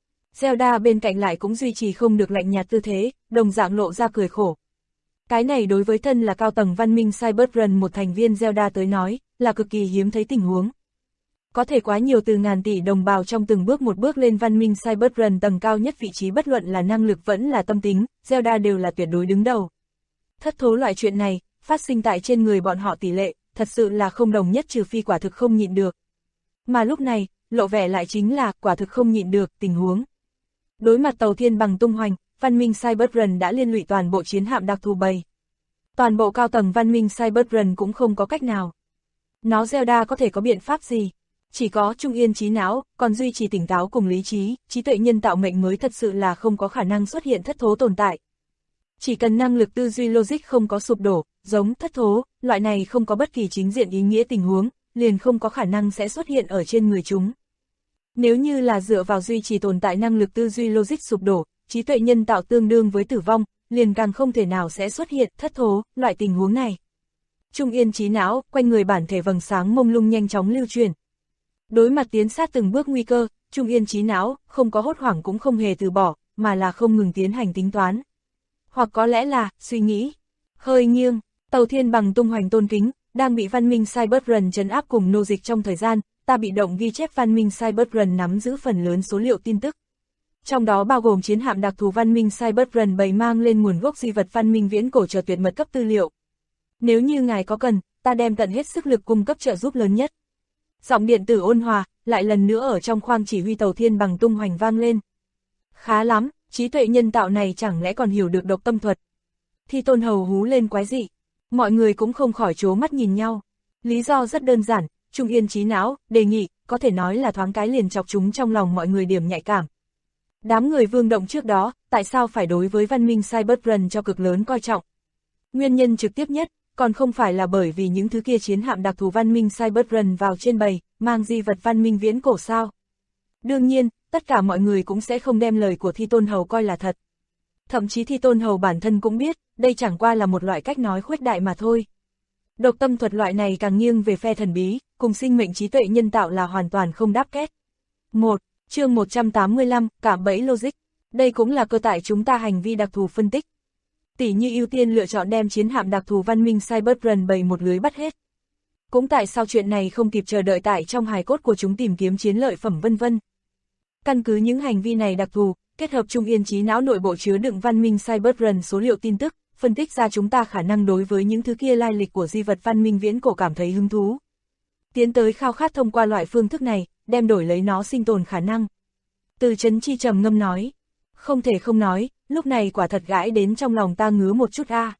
Zelda bên cạnh lại cũng duy trì không được lạnh nhạt tư thế, đồng dạng lộ ra cười khổ. Cái này đối với thân là cao tầng văn minh Cyberrun một thành viên Zelda tới nói, là cực kỳ hiếm thấy tình huống. Có thể quá nhiều từ ngàn tỷ đồng bào trong từng bước một bước lên văn minh Cyberrun tầng cao nhất vị trí bất luận là năng lực vẫn là tâm tính, Zelda đều là tuyệt đối đứng đầu. Thất thố loại chuyện này, phát sinh tại trên người bọn họ tỷ lệ, thật sự là không đồng nhất trừ phi quả thực không nhịn được. Mà lúc này, lộ vẻ lại chính là quả thực không nhịn được tình huống. Đối mặt Tàu Thiên Bằng tung hoành, văn minh Cyberrun đã liên lụy toàn bộ chiến hạm đặc thù bầy. Toàn bộ cao tầng văn minh Cyberrun cũng không có cách nào. Nó Zelda có thể có biện pháp gì? Chỉ có Trung Yên trí não, còn duy trì tỉnh táo cùng lý trí, trí tuệ nhân tạo mệnh mới thật sự là không có khả năng xuất hiện thất thố tồn tại. Chỉ cần năng lực tư duy logic không có sụp đổ, giống thất thố, loại này không có bất kỳ chính diện ý nghĩa tình huống, liền không có khả năng sẽ xuất hiện ở trên người chúng. Nếu như là dựa vào duy trì tồn tại năng lực tư duy logic sụp đổ, trí tuệ nhân tạo tương đương với tử vong, liền càng không thể nào sẽ xuất hiện thất thố, loại tình huống này. Trung Yên trí não, quanh người bản thể vầng sáng mông lung nhanh chóng lưu truyền. Đối mặt tiến sát từng bước nguy cơ, Trung Yên trí não, không có hốt hoảng cũng không hề từ bỏ, mà là không ngừng tiến hành tính toán. Hoặc có lẽ là, suy nghĩ. Hơi nghiêng, Tàu Thiên Bằng tung hoành tôn kính, đang bị văn minh Cyberrun trấn áp cùng nô dịch trong thời gian, ta bị động ghi chép văn minh Cyberrun nắm giữ phần lớn số liệu tin tức. Trong đó bao gồm chiến hạm đặc thù văn minh Cyberrun bày mang lên nguồn gốc di vật văn minh viễn cổ chờ tuyệt mật cấp tư liệu. Nếu như ngài có cần, ta đem tận hết sức lực cung cấp trợ giúp lớn nhất. Giọng điện tử ôn hòa, lại lần nữa ở trong khoang chỉ huy Tàu Thiên Bằng tung hoành vang lên. Khá lắm, trí tuệ nhân tạo này chẳng lẽ còn hiểu được độc tâm thuật. Thi Tôn Hầu hú lên quái dị. Mọi người cũng không khỏi trố mắt nhìn nhau. Lý do rất đơn giản, Trung Yên trí não, đề nghị, có thể nói là thoáng cái liền chọc chúng trong lòng mọi người điểm nhạy cảm. Đám người vương động trước đó, tại sao phải đối với văn minh Cyberrun cho cực lớn coi trọng? Nguyên nhân trực tiếp nhất, còn không phải là bởi vì những thứ kia chiến hạm đặc thù văn minh Cyberrun vào trên bầy, mang di vật văn minh viễn cổ sao? Đương nhiên, tất cả mọi người cũng sẽ không đem lời của Thi Tôn Hầu coi là thật. Thậm chí Thi Tôn Hầu bản thân cũng biết, đây chẳng qua là một loại cách nói khuếch đại mà thôi. Độc tâm thuật loại này càng nghiêng về phe thần bí, cùng sinh mệnh trí tuệ nhân tạo là hoàn toàn không đáp kết. 1. Chương 185, cạm bẫy logic. Đây cũng là cơ tại chúng ta hành vi đặc thù phân tích. Tỉ như ưu tiên lựa chọn đem chiến hạm đặc thù văn minh Cyberrun bày một lưới bắt hết. Cũng tại sao chuyện này không kịp chờ đợi tại trong hài cốt của chúng tìm kiếm chiến lợi phẩm vân vân. Căn cứ những hành vi này đặc thù, kết hợp Trung Yên trí não nội bộ chứa đựng văn minh Cyberrun số liệu tin tức, phân tích ra chúng ta khả năng đối với những thứ kia lai lịch của di vật văn minh viễn cổ cảm thấy hứng thú. Tiến tới khao khát thông qua loại phương thức này, đem đổi lấy nó sinh tồn khả năng. Từ Chấn Chi trầm ngâm nói. Không thể không nói, lúc này quả thật gãi đến trong lòng ta ngứa một chút a.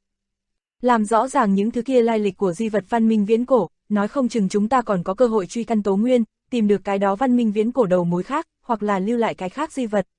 Làm rõ ràng những thứ kia lai lịch của di vật văn minh viễn cổ, nói không chừng chúng ta còn có cơ hội truy căn tố nguyên, tìm được cái đó văn minh viễn cổ đầu mối khác, hoặc là lưu lại cái khác di vật.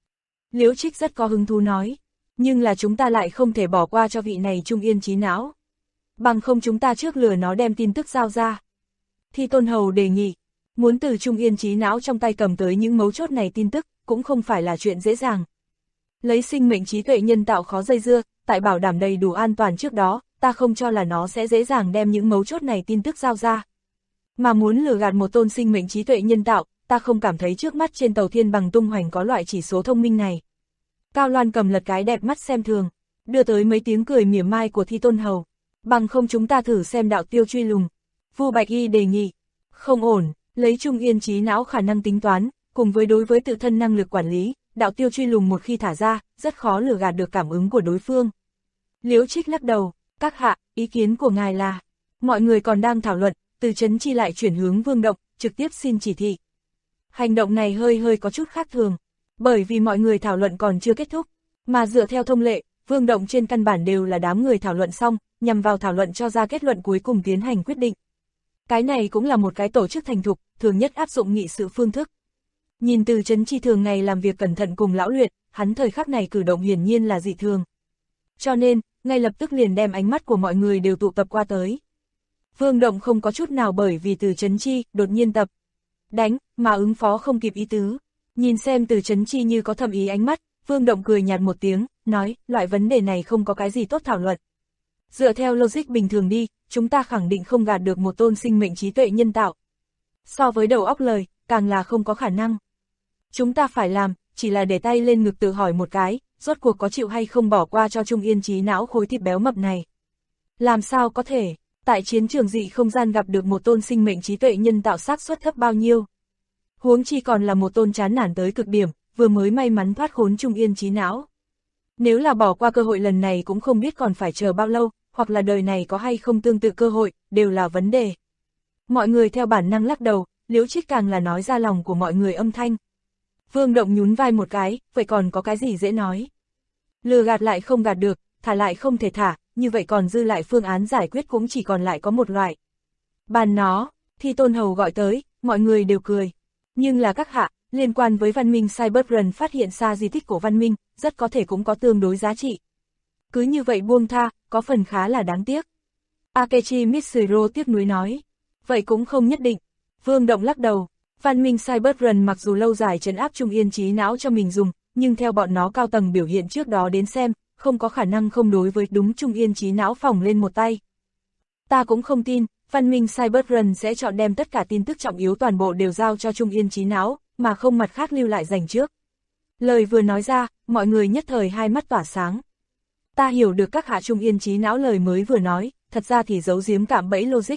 Liễu Trích rất có hứng thú nói, nhưng là chúng ta lại không thể bỏ qua cho vị này Trung Yên trí não. Bằng không chúng ta trước lừa nó đem tin tức giao ra. Thi Tôn Hầu đề nghị, muốn từ Trung Yên trí não trong tay cầm tới những mấu chốt này tin tức, cũng không phải là chuyện dễ dàng. Lấy sinh mệnh trí tuệ nhân tạo khó dây dưa, tại bảo đảm đầy đủ an toàn trước đó, ta không cho là nó sẽ dễ dàng đem những mấu chốt này tin tức giao ra. Mà muốn lừa gạt một tôn sinh mệnh trí tuệ nhân tạo, ta không cảm thấy trước mắt trên Tàu Thiên Bằng tung hoành có loại chỉ số thông minh này. Cao Loan cầm lật cái đẹp mắt xem thường, đưa tới mấy tiếng cười mỉa mai của Thi Tôn Hầu. Bằng không chúng ta thử xem đạo tiêu truy lùng. Vu Bạch Y đề nghị. Không ổn, lấy Trung Yên trí não khả năng tính toán, cùng với đối với tự thân năng lực quản lý, đạo tiêu truy lùng một khi thả ra, rất khó lừa gạt được cảm ứng của đối phương. Liễu Trích lắc đầu, các hạ, ý kiến của ngài là, mọi người còn đang thảo luận, Từ Chấn Chi lại chuyển hướng Vương Động, trực tiếp xin chỉ thị. Hành động này hơi có chút khác thường, bởi vì mọi người thảo luận còn chưa kết thúc, mà dựa theo thông lệ, Vương Động trên căn bản đều là đám người thảo luận xong, nhằm vào thảo luận cho ra kết luận cuối cùng tiến hành quyết định. Cái này cũng là một cái tổ chức thành thục, thường nhất áp dụng nghị sự phương thức. Nhìn Từ Chấn Chi thường ngày làm việc cẩn thận cùng lão luyện, hắn thời khắc này cử động hiển nhiên là dị thường. Cho nên, ngay lập tức liền đem ánh mắt của mọi người đều tụ tập qua tới. Vương Động không có chút nào bởi vì Từ Chấn Chi đột nhiên tập đánh, mà ứng phó không kịp ý tứ. Nhìn xem Từ Chấn Chi như có thầm ý ánh mắt, Vương Động cười nhạt một tiếng, nói, loại vấn đề này không có cái gì tốt thảo luận. Dựa theo logic bình thường đi, chúng ta khẳng định không gạt được một tôn sinh mệnh trí tuệ nhân tạo. So với đầu óc lời, càng là không có khả năng. Chúng ta phải làm, chỉ là để tay lên ngực tự hỏi một cái, rốt cuộc có chịu hay không bỏ qua cho Trung Yên trí não khối thịt béo mập này. Làm sao có thể, tại chiến trường dị không gian gặp được một tôn sinh mệnh trí tuệ nhân tạo xác suất thấp bao nhiêu. Huống chi còn là một tôn chán nản tới cực điểm, vừa mới may mắn thoát khốn Trung Yên trí não. Nếu là bỏ qua cơ hội lần này cũng không biết còn phải chờ bao lâu, hoặc là đời này có hay không tương tự cơ hội, đều là vấn đề. Mọi người theo bản năng lắc đầu, Liễu Trích càng là nói ra lòng của mọi người âm thanh. Vương Động nhún vai một cái, vậy còn có cái gì dễ nói. Lừa gạt lại không gạt được, thả lại không thể thả, như vậy còn dư lại phương án giải quyết cũng chỉ còn lại có một loại. Bàn nó, Thi Tôn Hầu gọi tới, mọi người đều cười. Nhưng là các hạ, liên quan với văn minh Cyberrun phát hiện ra di tích của văn minh, rất có thể cũng có tương đối giá trị. Cứ như vậy buông tha, có phần khá là đáng tiếc. Akechi Mitsuro tiếc nuối nói. Vậy cũng không nhất định. Vương Động lắc đầu. Văn minh Cyberrun mặc dù lâu dài trấn áp Trung Yên trí não cho mình dùng, nhưng theo bọn nó cao tầng biểu hiện trước đó đến xem, không có khả năng không đối với đúng Trung Yên trí não phòng lên một tay. Ta cũng không tin, văn minh Cyberrun sẽ chọn đem tất cả tin tức trọng yếu toàn bộ đều giao cho Trung Yên trí não, mà không mặt khác lưu lại dành trước. Lời vừa nói ra, mọi người nhất thời hai mắt tỏa sáng. Ta hiểu được các hạ Trung Yên trí não lời mới vừa nói, thật ra thì giấu giếm cạm bẫy logic.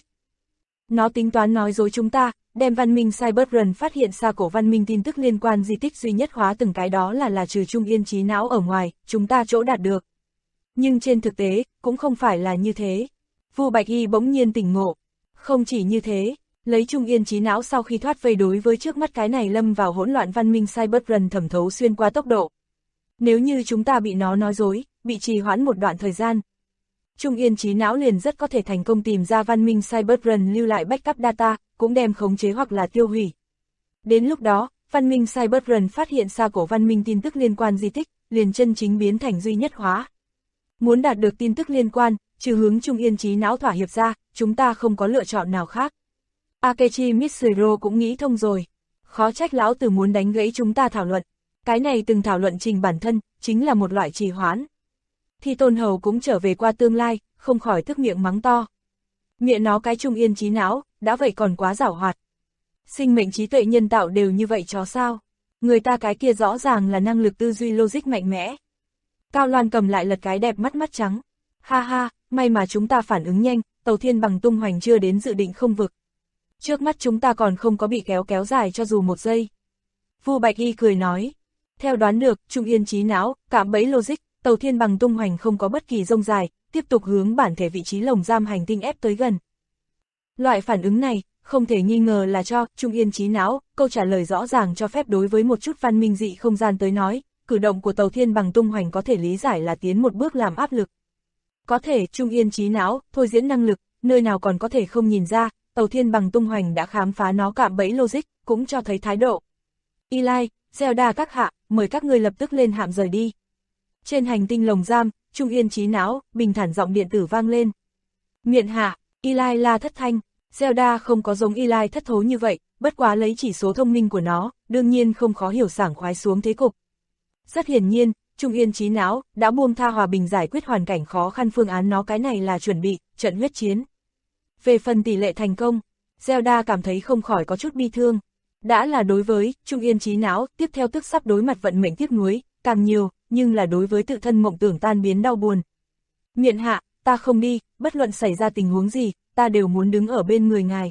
Nó tính toán nói dối chúng ta, đem văn minh Cyberrun phát hiện ra cổ văn minh tin tức liên quan di tích duy nhất hóa từng cái đó là trừ Trung Yên trí não ở ngoài, chúng ta chỗ đạt được. Nhưng trên thực tế, cũng không phải là như thế. Vu Bạch Y bỗng nhiên tỉnh ngộ. Không chỉ như thế, lấy Trung Yên trí não sau khi thoát vây đối với trước mắt cái này lâm vào hỗn loạn văn minh Cyberrun thẩm thấu xuyên qua tốc độ. Nếu như chúng ta bị nó nói dối, bị trì hoãn một đoạn thời gian, Trung Yên trí não liền rất có thể thành công tìm ra văn minh Cyberrun lưu lại backup data, cũng đem khống chế hoặc là tiêu hủy. Đến lúc đó, văn minh Cyberrun phát hiện ra cổ văn minh tin tức liên quan di tích, liền chân chính biến thành duy nhất hóa. Muốn đạt được tin tức liên quan, trừ hướng Trung Yên trí não thỏa hiệp ra, chúng ta không có lựa chọn nào khác. Akechi Mitsuro cũng nghĩ thông rồi. Khó trách lão tử muốn đánh gãy chúng ta thảo luận. Cái này từng thảo luận trình bản thân, chính là một loại trì hoãn. Thi Tôn Hầu cũng trở về qua tương lai, không khỏi tức miệng mắng to. Miệng nó cái Trung Yên trí não, đã vậy còn quá giảo hoạt. Sinh mệnh trí tuệ nhân tạo đều như vậy chó sao? Người ta cái kia rõ ràng là năng lực tư duy logic mạnh mẽ. Cao Loan cầm lại lật cái đẹp mắt trắng. Ha ha, may mà chúng ta phản ứng nhanh, tàu thiên bằng tung hoành chưa đến dự định không vực. Trước mắt chúng ta còn không có bị kéo dài cho dù một giây. Vu Bạch Y cười nói. Theo đoán được, Trung Yên trí não, cạm bẫy logic, tàu thiên bằng tung hoành không có bất kỳ rông dài, tiếp tục hướng bản thể vị trí lồng giam hành tinh ép tới gần. Loại phản ứng này, không thể nghi ngờ là cho Trung Yên trí não, câu trả lời rõ ràng cho phép đối với một chút văn minh dị không gian tới nói, cử động của tàu thiên bằng tung hoành có thể lý giải là tiến một bước làm áp lực. Có thể Trung Yên trí não, thôi diễn năng lực, nơi nào còn có thể không nhìn ra, tàu thiên bằng tung hoành đã khám phá nó cạm bẫy logic, cũng cho thấy thái độ. Eli, Zelda các hạ, mời các ngươi lập tức lên hạm rời đi. Trên hành tinh lồng giam, Trung Yên trí não, bình thản giọng điện tử vang lên. Miện hạ, Eli la thất thanh, Zelda không có giống Eli thất thố như vậy, bất quá lấy chỉ số thông minh của nó, đương nhiên không khó hiểu sảng khoái xuống thế cục. Rất hiển nhiên, Trung Yên trí não, đã buông tha hòa bình giải quyết hoàn cảnh khó khăn phương án nó cái này là chuẩn bị, trận huyết chiến. Về phần tỷ lệ thành công, Zelda cảm thấy không khỏi có chút bi thương. Đã là đối với Trung Yên trí não, tiếp theo tức sắp đối mặt vận mệnh tiếc nuối, càng nhiều, nhưng là đối với tự thân mộng tưởng tan biến đau buồn. Miện hạ, ta không đi, bất luận xảy ra tình huống gì, ta đều muốn đứng ở bên người ngài.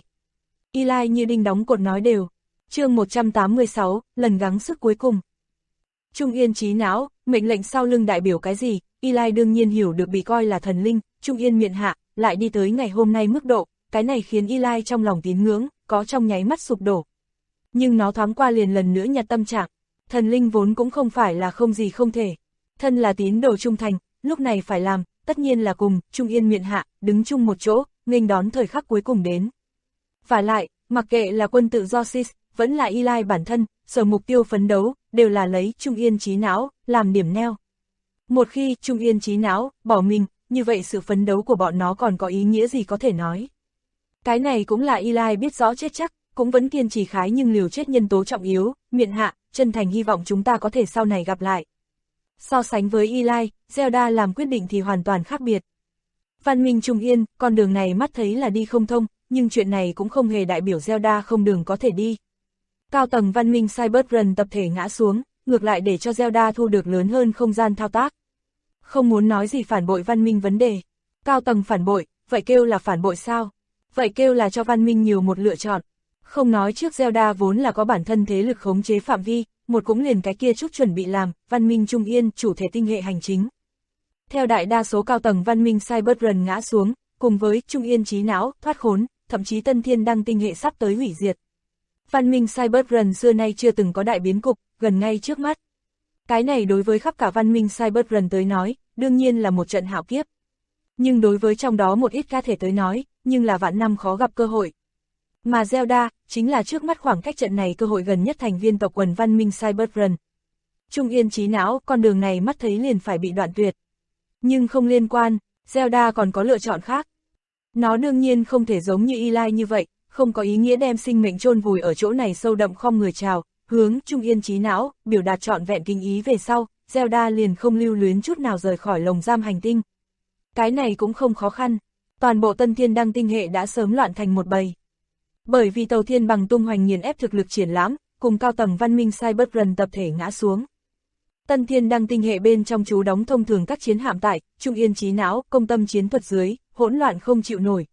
Eli như đinh đóng cột nói đều. Chương 186, lần gắng sức cuối cùng. Trung Yên trí não, mệnh lệnh sau lưng đại biểu cái gì, Eli đương nhiên hiểu được bị coi là thần linh, Trung Yên miện hạ, lại đi tới ngày hôm nay mức độ, cái này khiến Eli trong lòng tín ngưỡng, có trong nháy mắt sụp đổ. Nhưng nó thoáng qua liền lần nữa nhặt tâm trạng, thần linh vốn cũng không phải là không gì không thể. Thân là tín đồ trung thành, lúc này phải làm, tất nhiên là cùng, Trung Yên miện hạ, đứng chung một chỗ, nghênh đón thời khắc cuối cùng đến. Và lại, mặc kệ là quân tự do Sis, vẫn là Eli bản thân, sở mục tiêu phấn đấu, đều là lấy Trung Yên trí não, làm điểm neo. Một khi Trung Yên trí não, bỏ mình, như vậy sự phấn đấu của bọn nó còn có ý nghĩa gì có thể nói. Cái này cũng là Eli biết rõ chết chắc, cũng vẫn kiên trì khái nhưng liều chết nhân tố trọng yếu, miệng hạ, chân thành hy vọng chúng ta có thể sau này gặp lại. So sánh với Eli, Zelda làm quyết định thì hoàn toàn khác biệt. Văn minh Trung Yên, con đường này mắt thấy là đi không thông, nhưng chuyện này cũng không hề đại biểu Zelda không đường có thể đi. Cao tầng văn minh Cybertron tập thể ngã xuống, ngược lại để cho Zelda thu được lớn hơn không gian thao tác. Không muốn nói gì phản bội văn minh vấn đề. Cao tầng phản bội, vậy kêu là phản bội sao? Vậy kêu là cho văn minh nhiều một lựa chọn. Không nói trước Zelda vốn là có bản thân thế lực khống chế phạm vi, một cũng liền cái kia chút chuẩn bị làm, văn minh Trung Yên, chủ thể tinh hệ hành chính. Theo đại đa số cao tầng văn minh Cybertron ngã xuống, cùng với Trung Yên trí não, thoát khốn, thậm chí Tân Thiên Đăng tinh hệ sắp tới hủy diệt. Văn minh Cybertron xưa nay chưa từng có đại biến cục, gần ngay trước mắt. Cái này đối với khắp cả văn minh Cybertron tới nói, đương nhiên là một trận hạo kiếp. Nhưng đối với trong đó một ít cá thể tới nói, nhưng là vạn năm khó gặp cơ hội. Mà Zelda, chính là trước mắt khoảng cách trận này cơ hội gần nhất thành viên tộc quần văn minh Cybertron. Trung Yên trí não, con đường này mắt thấy liền phải bị đoạn tuyệt. Nhưng không liên quan, Zelda còn có lựa chọn khác. Nó đương nhiên không thể giống như Eli như vậy, không có ý nghĩa đem sinh mệnh chôn vùi ở chỗ này sâu đậm khom người chào, hướng Trung Yên trí não, biểu đạt trọn vẹn kinh ý về sau, Zelda liền không lưu luyến chút nào rời khỏi lồng giam hành tinh. Cái này cũng không khó khăn, toàn bộ Tân Thiên Đăng tinh hệ đã sớm loạn thành một bầy. Bởi vì tàu thiên bằng tung hoành nghiền ép thực lực triển lãm, cùng cao tầng văn minh Cybertron tập thể ngã xuống. Tân Thiên Đăng tinh hệ bên trong trú đóng thông thường các chiến hạm tại, Trung Yên trí não, công tâm chiến thuật dưới, hỗn loạn không chịu nổi.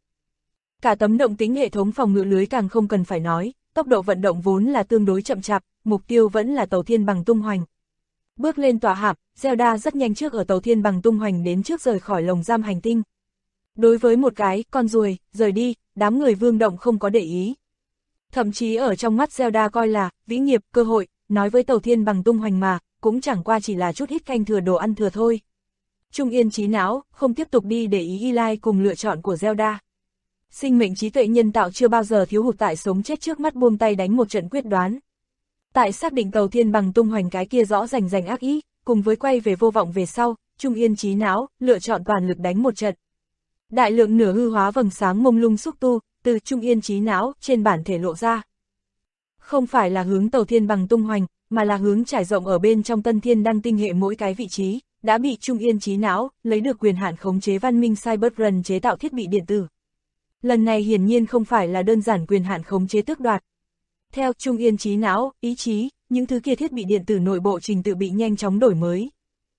Cả tấm động tính hệ thống phòng ngự lưới càng không cần phải nói, tốc độ vận động vốn là tương đối chậm chạp, mục tiêu vẫn là tàu thiên bằng tung hoành. Bước lên tòa hạm, Zelda rất nhanh trước ở tàu thiên bằng tung hoành đến trước rời khỏi lồng giam hành tinh. Đối với một cái, con ruồi, rời đi, đám người vương động không có để ý. Thậm chí ở trong mắt Zelda coi là, vĩ nghiệp, cơ hội, nói với tàu thiên bằng tung hoành mà, cũng chẳng qua chỉ là chút ít canh thừa đồ ăn thừa thôi. Trung Yên trí não, không tiếp tục đi để ý Eli cùng lựa chọn của Zelda. Sinh mệnh trí tuệ nhân tạo chưa bao giờ thiếu hụt tại sống chết trước mắt buông tay đánh một trận quyết đoán. Tại xác định tàu thiên bằng tung hoành cái kia rõ rành rành ác ý, cùng với quay về vô vọng về sau, Trung Yên trí não, lựa chọn toàn lực đánh một trận. Đại lượng nửa hư hóa vầng sáng mông lung xúc tu, từ Trung Yên trí não, trên bản thể lộ ra. Không phải là hướng tàu thiên bằng tung hoành, mà là hướng trải rộng ở bên trong Tân Thiên Đăng tinh hệ mỗi cái vị trí, đã bị Trung Yên trí não, lấy được quyền hạn khống chế văn minh Cybertron chế tạo thiết bị điện tử. Lần này hiển nhiên không phải là đơn giản quyền hạn khống chế tước đoạt. Theo Trung Yên trí não, ý chí, những thứ kia thiết bị điện tử nội bộ trình tự bị nhanh chóng đổi mới.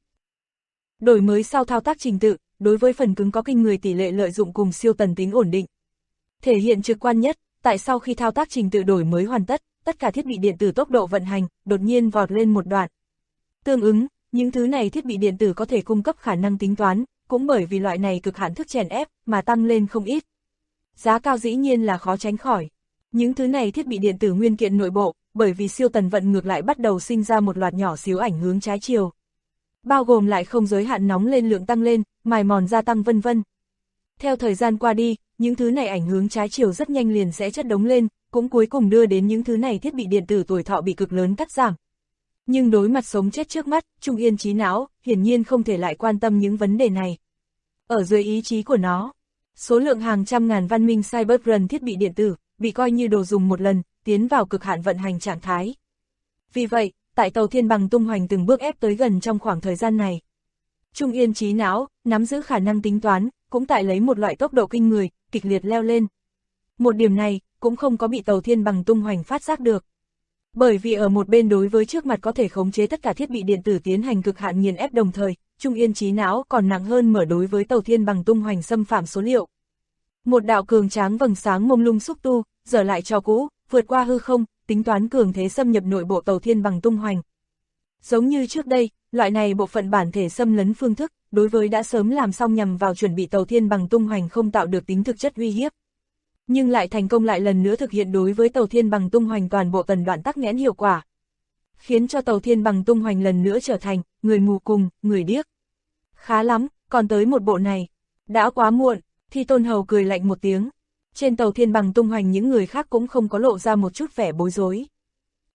Đổi mới sau thao tác trình tự, đối với phần cứng có kinh người tỷ lệ lợi dụng cùng siêu tần tính ổn định. Thể hiện trực quan nhất, tại sau khi thao tác trình tự đổi mới hoàn tất, tất cả thiết bị điện tử tốc độ vận hành, đột nhiên vọt lên một đoạn. Tương ứng, những thứ này thiết bị điện tử có thể cung cấp khả năng tính toán, cũng bởi vì loại này cực hạn thức chèn ép, mà tăng lên không ít. Giá cao dĩ nhiên là khó tránh khỏi. Những thứ này thiết bị điện tử nguyên kiện nội bộ, bởi vì siêu tần vận ngược lại bắt đầu sinh ra một loạt nhỏ xíu ảnh hướng trái chiều. Bao gồm lại không giới hạn nóng lên lượng tăng lên, mài mòn gia tăng vân vân. Theo thời gian qua đi, những thứ này ảnh hướng trái chiều rất nhanh liền sẽ chất đống lên, cũng cuối cùng đưa đến những thứ này thiết bị điện tử tuổi thọ bị cực lớn cắt giảm. Nhưng đối mặt sống chết trước mắt, Trung Yên trí não, hiển nhiên không thể lại quan tâm những vấn đề này. Ở dưới ý chí của nó, số lượng hàng trăm ngàn văn minh Cybertron thiết bị điện tử, bị coi như đồ dùng một lần, tiến vào cực hạn vận hành trạng thái. Vì vậy, tại tàu thiên bằng tung hoành từng bước ép tới gần trong khoảng thời gian này. Trung Yên trí não, nắm giữ khả năng tính toán, cũng tại lấy một loại tốc độ kinh người, kịch liệt leo lên. Một điểm này, cũng không có bị tàu thiên bằng tung hoành phát giác được. Bởi vì ở một bên đối với trước mặt có thể khống chế tất cả thiết bị điện tử tiến hành cực hạn nghiền ép đồng thời, Trung Yên trí não còn nặng hơn mở đối với tàu thiên bằng tung hoành xâm phạm số liệu. Một đạo cường tráng vầng sáng mông lung xúc tu, trở lại cho cũ, vượt qua hư không, tính toán cường thế xâm nhập nội bộ tàu thiên bằng tung hoành. Giống như trước đây, loại này bộ phận bản thể xâm lấn phương thức, đối với đã sớm làm xong nhằm vào chuẩn bị tàu thiên bằng tung hoành không tạo được tính thực chất uy hiếp. Nhưng lại thành công lại lần nữa thực hiện đối với tàu thiên bằng tung hoành toàn bộ tần đoạn tắc nghẽn hiệu quả. Khiến cho tàu thiên bằng tung hoành lần nữa trở thành, người mù cùng, người điếc. Khá lắm, còn tới một bộ này. Đã quá muộn, Thi Tôn Hầu cười lạnh một tiếng. Trên tàu thiên bằng tung hoành những người khác cũng không có lộ ra một chút vẻ bối rối.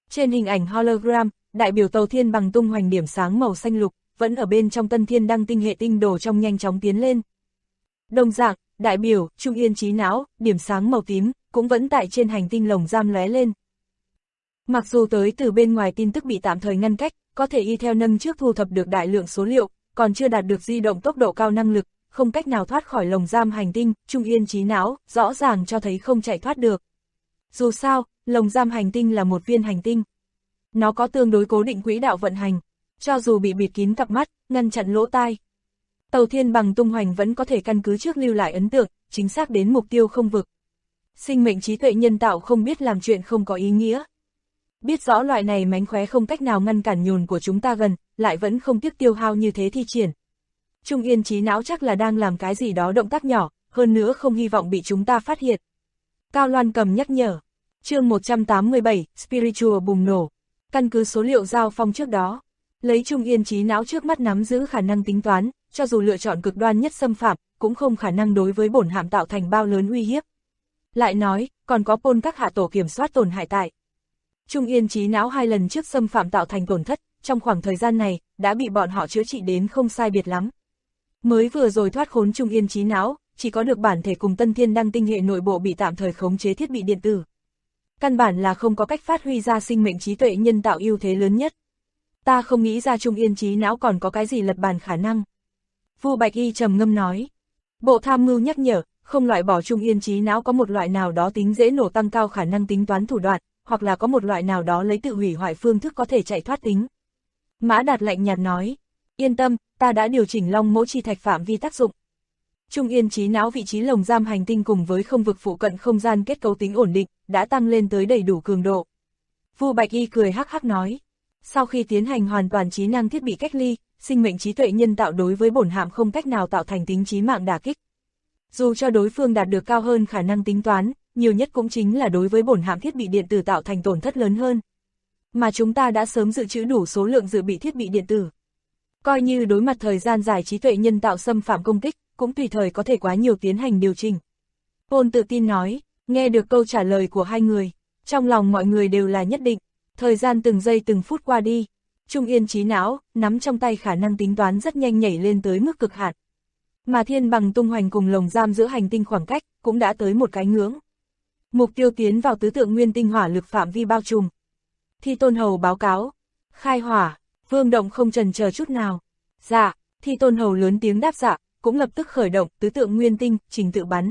Trên hình ảnh hologram, đại biểu tàu thiên bằng tung hoành điểm sáng màu xanh lục, vẫn ở bên trong tân thiên đăng tinh hệ tinh đồ trong nhanh chóng tiến lên. Đồng dạng, đại biểu, trung yên trí não, điểm sáng màu tím, cũng vẫn tại trên hành tinh lồng giam lóe lên. Mặc dù tới từ bên ngoài tin tức bị tạm thời ngăn cách, có thể y theo nâng trước thu thập được đại lượng số liệu, còn chưa đạt được di động tốc độ cao năng lực, không cách nào thoát khỏi lồng giam hành tinh, trung yên trí não, rõ ràng cho thấy không chạy thoát được. Dù sao, lồng giam hành tinh là một viên hành tinh. Nó có tương đối cố định quỹ đạo vận hành, cho dù bị bịt kín cặp mắt, ngăn chặn lỗ tai. Tàu thiên bằng tung hoành vẫn có thể căn cứ trước lưu lại ấn tượng, chính xác đến mục tiêu không vực. Sinh mệnh trí tuệ nhân tạo không biết làm chuyện không có ý nghĩa. Biết rõ loại này mánh khóe không cách nào ngăn cản nhồn của chúng ta gần, lại vẫn không tiếc tiêu hao như thế thi triển. Trung yên trí não chắc là đang làm cái gì đó động tác nhỏ, hơn nữa không hy vọng bị chúng ta phát hiện. Cao Loan Cầm nhắc nhở. Chương 187, Spiritual bùng nổ. Căn cứ số liệu giao phong trước đó, lấy trung yên trí não trước mắt nắm giữ khả năng tính toán, cho dù lựa chọn cực đoan nhất xâm phạm, cũng không khả năng đối với bổn hạm tạo thành bao lớn uy hiếp. Lại nói, còn có pôn các hạ tổ kiểm soát tổn hại tại. Trung yên trí não 2 lần trước xâm phạm tạo thành tổn thất, trong khoảng thời gian này, đã bị bọn họ chữa trị đến không sai biệt lắm. Mới vừa rồi thoát khốn trung yên trí não, chỉ có được bản thể cùng tân thiên đăng tinh hệ nội bộ bị tạm thời khống chế thiết bị điện tử. Căn bản là không có cách phát huy ra sinh mệnh trí tuệ nhân tạo ưu thế lớn nhất. Ta không nghĩ ra trung yên trí não còn có cái gì lật bàn khả năng. Vu Bạch Y trầm ngâm nói. Bộ tham mưu nhắc nhở, không loại bỏ trung yên trí não có một loại nào đó tính dễ nổ tăng cao khả năng tính toán thủ đoạn, hoặc là có một loại nào đó lấy tự hủy hoại phương thức có thể chạy thoát tính. Mã Đạt lạnh nhạt nói. Yên tâm, ta đã điều chỉnh long mẫu chi thạch phạm vi tác dụng. Trung yên trí não vị trí lồng giam hành tinh cùng với không vực phụ cận không gian kết cấu tính ổn định, đã tăng lên tới đầy đủ cường độ. Vu Bạch Y cười hắc hắc nói. Sau khi tiến hành hoàn toàn trí năng thiết bị cách ly, sinh mệnh trí tuệ nhân tạo đối với bổn hạm không cách nào tạo thành tính chí mạng đả kích. Dù cho đối phương đạt được cao hơn khả năng tính toán, nhiều nhất cũng chính là đối với bổn hạm thiết bị điện tử tạo thành tổn thất lớn hơn. Mà chúng ta đã sớm dự trữ đủ số lượng dự bị thiết bị điện tử. Coi như đối mặt thời gian dài trí tuệ nhân tạo xâm phạm công kích, cũng tùy thời có thể quá nhiều tiến hành điều chỉnh. Pôn tự tin nói, nghe được câu trả lời của hai người, trong lòng mọi người đều là nhất định. Thời gian từng giây từng phút qua đi, trung yên trí não, nắm trong tay khả năng tính toán rất nhanh nhảy lên tới mức cực hạn. Mà thiên bằng tung hoành cùng lồng giam giữa hành tinh khoảng cách, cũng đã tới một cái ngưỡng. Mục tiêu tiến vào tứ tượng nguyên tinh hỏa lực phạm vi bao trùm. Thi Tôn Hầu báo cáo. Khai hỏa, Vương Động không chần chờ chút nào. Dạ, Thi Tôn Hầu lớn tiếng đáp dạ, cũng lập tức khởi động tứ tượng nguyên tinh, trình tự bắn.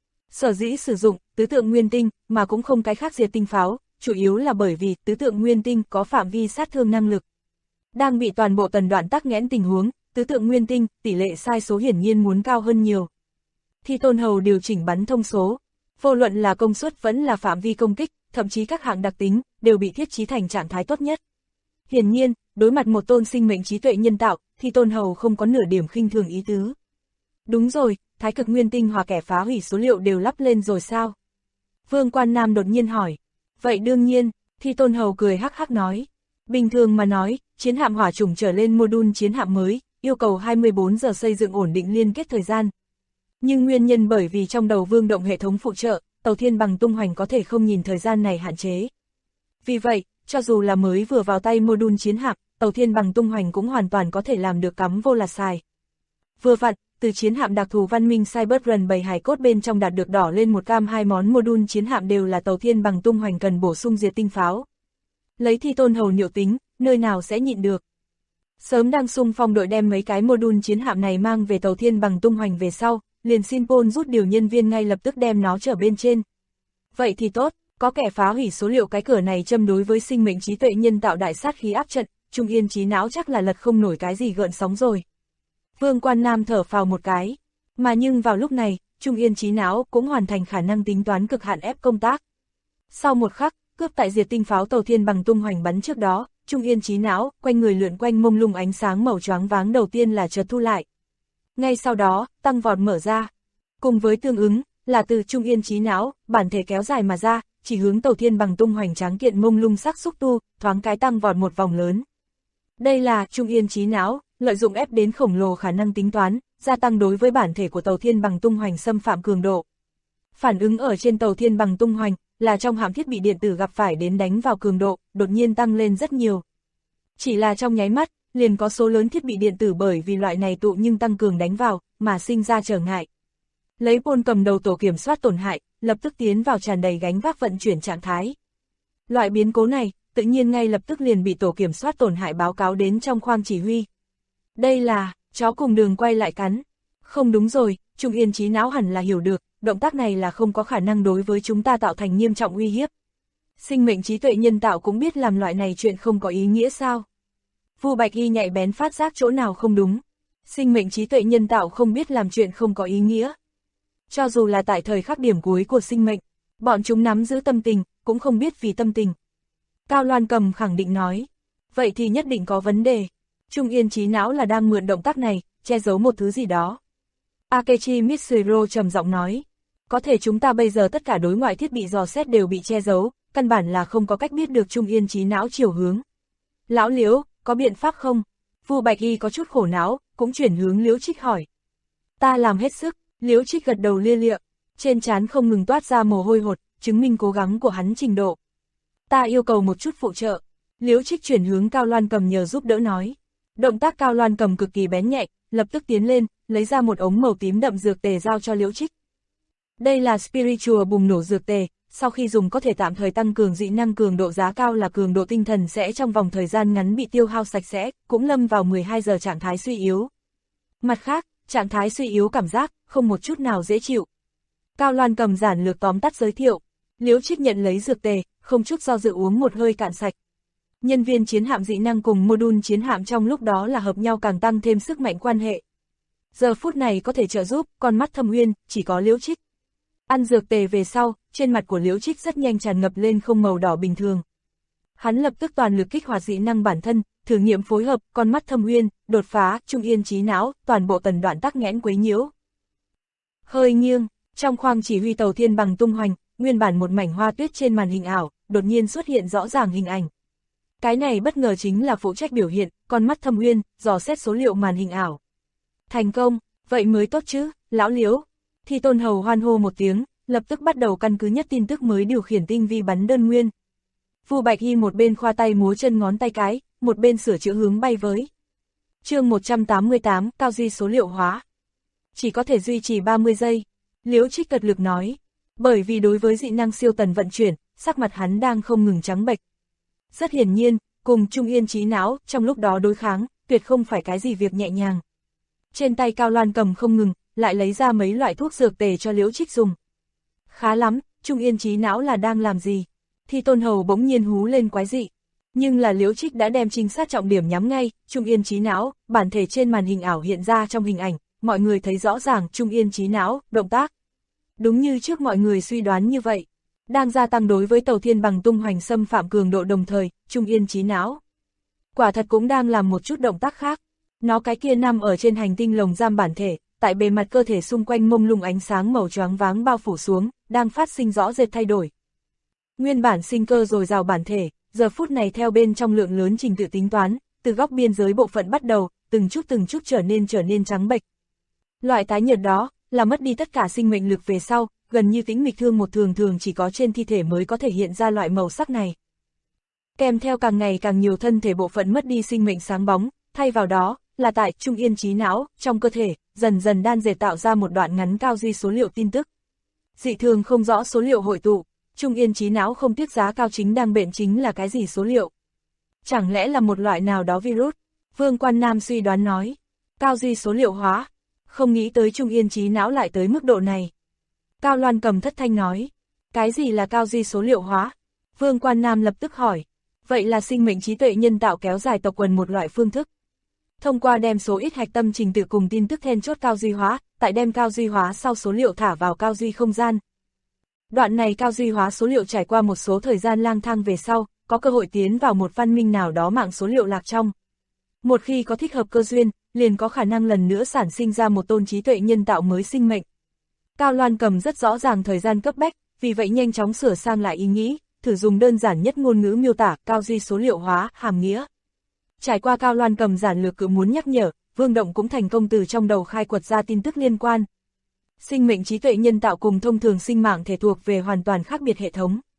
Sở dĩ sử dụng tứ tượng nguyên tinh, mà cũng không cái khác diệt tinh pháo, chủ yếu là bởi vì tứ tượng nguyên tinh có phạm vi sát thương năng lực. Đang bị toàn bộ tần đoạn tắc nghẽn tình huống, tứ tượng nguyên tinh, tỷ lệ sai số hiển nhiên muốn cao hơn nhiều. Thi Tôn Hầu điều chỉnh bắn thông số, vô luận là công suất vẫn là phạm vi công kích, thậm chí các hạng đặc tính, đều bị thiết trí thành trạng thái tốt nhất. Hiển nhiên, đối mặt một tôn sinh mệnh trí tuệ nhân tạo, Thi Tôn Hầu không có nửa điểm khinh thường ý tứ. Đúng rồi, thái cực nguyên tinh hòa kẻ phá hủy số liệu đều lắp lên rồi sao? Vương Quan Nam đột nhiên hỏi. Vậy đương nhiên, Thi Tôn Hầu cười hắc hắc nói. Bình thường mà nói, chiến hạm hỏa chủng trở lên module chiến hạm mới, yêu cầu 24 giờ xây dựng ổn định liên kết thời gian. Nhưng nguyên nhân bởi vì trong đầu Vương Động hệ thống phụ trợ, tàu thiên bằng tung hoành có thể không nhìn thời gian này hạn chế. Vì vậy, cho dù là mới vừa vào tay module chiến hạm, tàu thiên bằng tung hoành cũng hoàn toàn có thể làm được cắm vô là xài. Vừa vặn, từ chiến hạm đặc thù văn minh Cyberrun 7 hải cốt bên trong đạt được đỏ lên một cam hai món module chiến hạm đều là tàu thiên bằng tung hoành cần bổ sung diệt tinh pháo. Lấy Thi Tôn Hầu liệu tính, nơi nào sẽ nhịn được. Sớm đang xung phong đội đem mấy cái module chiến hạm này mang về tàu thiên bằng tung hoành về sau, liền xin Pôn rút điều nhân viên ngay lập tức đem nó trở bên trên. Vậy thì tốt, có kẻ phá hủy số liệu cái cửa này châm đối với sinh mệnh trí tuệ nhân tạo đại sát khí áp trận, trung yên trí não chắc là lật không nổi cái gì gợn sóng rồi. Vương Quan Nam thở phào một cái, mà nhưng vào lúc này, trung yên trí não cũng hoàn thành khả năng tính toán cực hạn ép công tác. Sau một khắc, cướp tại diệt tinh pháo tàu thiên bằng tung hoành bắn trước đó, trung yên trí não, quanh người lượn quanh mông lung ánh sáng màu choáng váng đầu tiên là chợt thu lại. Ngay sau đó, tăng vọt mở ra. Cùng với tương ứng, là từ trung yên trí não, bản thể kéo dài mà ra, chỉ hướng tàu thiên bằng tung hoành tráng kiện mông lung sắc xúc tu, thoáng cái tăng vọt một vòng lớn. Đây là trung yên trí não, lợi dụng ép đến khổng lồ khả năng tính toán, gia tăng đối với bản thể của tàu thiên bằng tung hoành xâm phạm cường độ. Phản ứng ở trên tàu thiên bằng tung hoành, là trong hạm thiết bị điện tử gặp phải đến đánh vào cường độ, đột nhiên tăng lên rất nhiều. Chỉ là trong nháy mắt, liền có số lớn thiết bị điện tử bởi vì loại này tụ nhưng tăng cường đánh vào, mà sinh ra trở ngại. Lấy Paul cầm đầu tổ kiểm soát tổn hại, lập tức tiến vào tràn đầy gánh vác vận chuyển trạng thái. Loại biến cố này, tự nhiên ngay lập tức liền bị tổ kiểm soát tổn hại báo cáo đến trong khoang chỉ huy. Đây là, chó cùng đường quay lại cắn. Không đúng rồi, Trung Yên trí não hẳn là hiểu được, động tác này là không có khả năng đối với chúng ta tạo thành nghiêm trọng uy hiếp. Sinh mệnh trí tuệ nhân tạo cũng biết làm loại này chuyện không có ý nghĩa sao? Vu Bạch Y nhạy bén phát giác chỗ nào không đúng. Sinh mệnh trí tuệ nhân tạo không biết làm chuyện không có ý nghĩa. Cho dù là tại thời khắc điểm cuối của sinh mệnh, bọn chúng nắm giữ tâm tình, cũng không biết vì tâm tình. Cao Loan Cầm khẳng định nói, vậy thì nhất định có vấn đề. Trung Yên trí não là đang mượn động tác này, che giấu một thứ gì đó. Akechi Mitsuro trầm giọng nói, có thể chúng ta bây giờ tất cả đối ngoại thiết bị dò xét đều bị che giấu, căn bản là không có cách biết được Trung Yên trí não chiều hướng. Lão Liễu, có biện pháp không? Vu Bạch Y có chút khổ não, cũng chuyển hướng Liễu Trích hỏi. Ta làm hết sức, Liễu Trích gật đầu lia lịa, trên trán không ngừng toát ra mồ hôi hột, chứng minh cố gắng của hắn trình độ. Ta yêu cầu một chút phụ trợ. Liễu Trích chuyển hướng Cao Loan Cầm nhờ giúp đỡ nói. Động tác Cao Loan Cầm cực kỳ bén nhạy, lập tức tiến lên, lấy ra một ống màu tím đậm dược tề giao cho Liễu Trích. Đây là Spiritual bùng nổ dược tề, sau khi dùng có thể tạm thời tăng cường dị năng cường độ giá cao là cường độ tinh thần sẽ trong vòng thời gian ngắn bị tiêu hao sạch sẽ, cũng lâm vào 12 giờ trạng thái suy yếu. Mặt khác, trạng thái suy yếu cảm giác, không một chút nào dễ chịu. Cao Loan Cầm giản lược tóm tắt giới thiệu, Liễu Trích nhận lấy dược tề, không chút do dự uống một hơi cạn sạch. Nhân viên chiến hạm dị năng cùng module chiến hạm trong lúc đó là hợp nhau càng tăng thêm sức mạnh quan hệ. Giờ phút này có thể trợ giúp, con mắt Thâm Uyên, chỉ có Liễu Trích. Ăn dược tề về sau, trên mặt của Liễu Trích rất nhanh tràn ngập lên không màu đỏ bình thường. Hắn lập tức toàn lực kích hoạt dị năng bản thân, thử nghiệm phối hợp, con mắt Thâm Uyên, đột phá, Trung Yên trí não, toàn bộ tần đoạn tắc nghẽn quấy nhiễu. Hơi nghiêng, trong khoang chỉ huy tàu thiên bằng tung hoành, nguyên bản một mảnh hoa tuyết trên màn hình ảo, đột nhiên xuất hiện rõ ràng hình ảnh. Cái này bất ngờ chính là phụ trách biểu hiện, con mắt Thâm Uyên, dò xét số liệu màn hình ảo. Thành công, vậy mới tốt chứ, lão Liễu. Thì Tôn Hầu hoan hô một tiếng, lập tức bắt đầu căn cứ nhất tin tức mới điều khiển tinh vi bắn đơn nguyên. Vu Bạch Y một bên khoa tay múa chân ngón tay cái, một bên sửa chữa hướng bay với. Chương 188, cao duy số liệu hóa. Chỉ có thể duy trì 30 giây. Liễu Trích cật lực nói. Bởi vì đối với dị năng siêu tần vận chuyển, sắc mặt hắn đang không ngừng trắng bệch. Rất hiển nhiên, cùng Trung Yên trí não, trong lúc đó đối kháng, tuyệt không phải cái gì việc nhẹ nhàng. Trên tay Cao Loan Cầm không ngừng, lại lấy ra mấy loại thuốc dược tề cho Liễu Trích dùng. Khá lắm, Trung Yên trí não là đang làm gì? Thì Tôn Hầu bỗng nhiên hú lên quái dị. Nhưng là Liễu Trích đã đem trinh sát trọng điểm nhắm ngay, Trung Yên trí não, bản thể trên màn hình ảo hiện ra trong hình ảnh, mọi người thấy rõ ràng Trung Yên trí não, động tác. Đúng như trước mọi người suy đoán như vậy. Đang gia tăng đối với tàu thiên bằng tung hoành xâm phạm cường độ đồng thời, Trung Yên trí não. Quả thật cũng đang làm một chút động tác khác. Nó cái kia nằm ở trên hành tinh lồng giam bản thể, tại bề mặt cơ thể xung quanh mông lung ánh sáng màu choáng váng bao phủ xuống, đang phát sinh rõ rệt thay đổi. Nguyên bản sinh cơ dồi dào bản thể, giờ phút này theo bên trong lượng lớn trình tự tính toán, từ góc biên giới bộ phận bắt đầu, từng chút trở nên trắng bệch. Loại tái nhợt đó, là mất đi tất cả sinh mệnh lực về sau, gần như tĩnh mịch thương một thường chỉ có trên thi thể mới có thể hiện ra loại màu sắc này. Kèm theo càng ngày càng nhiều thân thể bộ phận mất đi sinh mệnh sáng bóng, thay vào đó, là tại Trung Yên trí não, trong cơ thể, dần dần đan dệt tạo ra một đoạn ngắn cao duy số liệu tin tức. Dị thường không rõ số liệu hội tụ, Trung Yên trí não không tiếc giá cao chính đang bệnh chính là cái gì số liệu. Chẳng lẽ là một loại nào đó virus? Vương Quan Nam suy đoán nói. Cao duy số liệu hóa. Không nghĩ tới Trung Yên trí não lại tới mức độ này. Cao Loan Cầm thất thanh nói. Cái gì là cao duy số liệu hóa? Vương Quan Nam lập tức hỏi. Vậy là sinh mệnh trí tuệ nhân tạo kéo dài tộc quần một loại phương thức. Thông qua đem số ít hạch tâm trình tự cùng tin tức then chốt cao duy hóa, tại đem cao duy hóa sau số liệu thả vào cao duy không gian. Đoạn này cao duy hóa số liệu trải qua một số thời gian lang thang về sau, có cơ hội tiến vào một văn minh nào đó mạng số liệu lạc trong. Một khi có thích hợp cơ duyên, liền có khả năng lần nữa sản sinh ra một tôn trí tuệ nhân tạo mới sinh mệnh. Cao Loan Cầm rất rõ ràng thời gian cấp bách, vì vậy nhanh chóng sửa sang lại ý nghĩ, thử dùng đơn giản nhất ngôn ngữ miêu tả cao duy số liệu hóa, hàm nghĩa. Trải qua Cao Loan Cầm giản lược cứ muốn nhắc nhở, Vương Động cũng thành công từ trong đầu khai quật ra tin tức liên quan. Sinh mệnh trí tuệ nhân tạo cùng thông thường sinh mạng thể thuộc về hoàn toàn khác biệt hệ thống.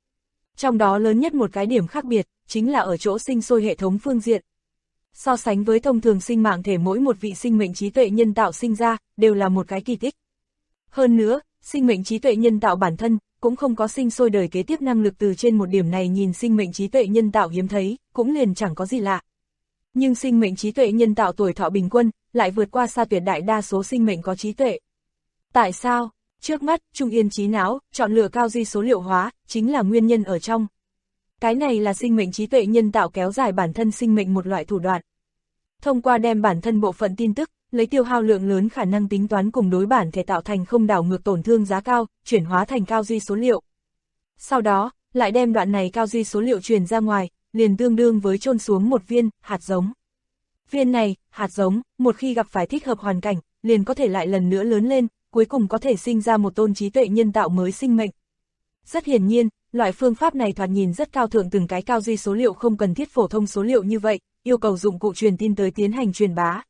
Trong đó lớn nhất một cái điểm khác biệt, chính là ở chỗ sinh sôi hệ thống phương diện. So sánh với thông thường sinh mạng thể, mỗi một vị sinh mệnh trí tuệ nhân tạo sinh ra, đều là một cái kỳ tích. Hơn nữa, sinh mệnh trí tuệ nhân tạo bản thân, cũng không có sinh sôi đời kế tiếp năng lực, từ trên một điểm này nhìn sinh mệnh trí tuệ nhân tạo hiếm thấy, cũng liền chẳng có gì lạ. Nhưng sinh mệnh trí tuệ nhân tạo tuổi thọ bình quân, lại vượt qua xa tuyệt đại đa số sinh mệnh có trí tuệ. Tại sao? Trước mắt, Trung Yên trí não, chọn lựa cao duy số liệu hóa, chính là nguyên nhân ở trong. Cái này là sinh mệnh trí tuệ nhân tạo kéo dài bản thân sinh mệnh một loại thủ đoạn. Thông qua đem bản thân bộ phận tin tức, lấy tiêu hao lượng lớn khả năng tính toán cùng đối bản thể tạo thành không đảo ngược tổn thương giá cao, chuyển hóa thành cao duy số liệu. Sau đó, lại đem đoạn này cao duy số liệu truyền ra ngoài, liền tương đương với chôn xuống một viên hạt giống. Viên này, hạt giống, một khi gặp phải thích hợp hoàn cảnh, liền có thể lại lần nữa lớn lên, cuối cùng có thể sinh ra một tôn trí tuệ nhân tạo mới sinh mệnh. Rất hiển nhiên, loại phương pháp này thoạt nhìn rất cao thượng, từng cái cao duy số liệu không cần thiết phổ thông số liệu như vậy, yêu cầu dụng cụ truyền tin tới tiến hành truyền bá.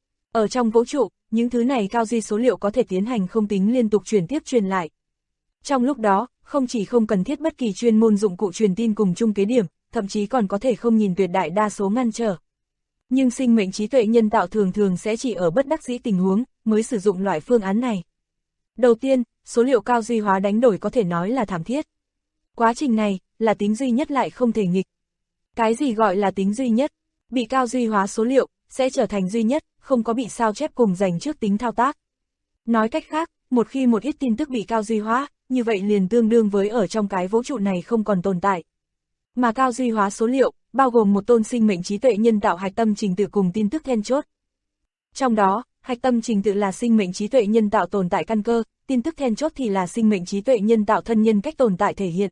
Ở trong vũ trụ, những thứ này cao duy số liệu có thể tiến hành không tính liên tục truyền tiếp truyền lại. Trong lúc đó, không chỉ không cần thiết bất kỳ chuyên môn dụng cụ truyền tin cùng chung kế điểm, thậm chí còn có thể không nhìn tuyệt đại đa số ngăn trở. Nhưng sinh mệnh trí tuệ nhân tạo thường thường sẽ chỉ ở bất đắc dĩ tình huống mới sử dụng loại phương án này. Đầu tiên, số liệu cao duy hóa đánh đổi có thể nói là thảm thiết. Quá trình này, là tính duy nhất lại không thể nghịch. Cái gì gọi là tính duy nhất? Bị cao duy hóa số liệu, sẽ trở thành duy nhất, không có bị sao chép cùng dành trước tính thao tác. Nói cách khác, một khi một ít tin tức bị cao duy hóa, như vậy liền tương đương với ở trong cái vũ trụ này không còn tồn tại. Mà cao duy hóa số liệu, bao gồm một tôn sinh mệnh trí tuệ nhân tạo hạch tâm trình tự cùng tin tức then chốt. Trong đó, hạch tâm trình tự là sinh mệnh trí tuệ nhân tạo tồn tại căn cơ, tin tức then chốt thì là sinh mệnh trí tuệ nhân tạo thân nhân cách tồn tại thể hiện.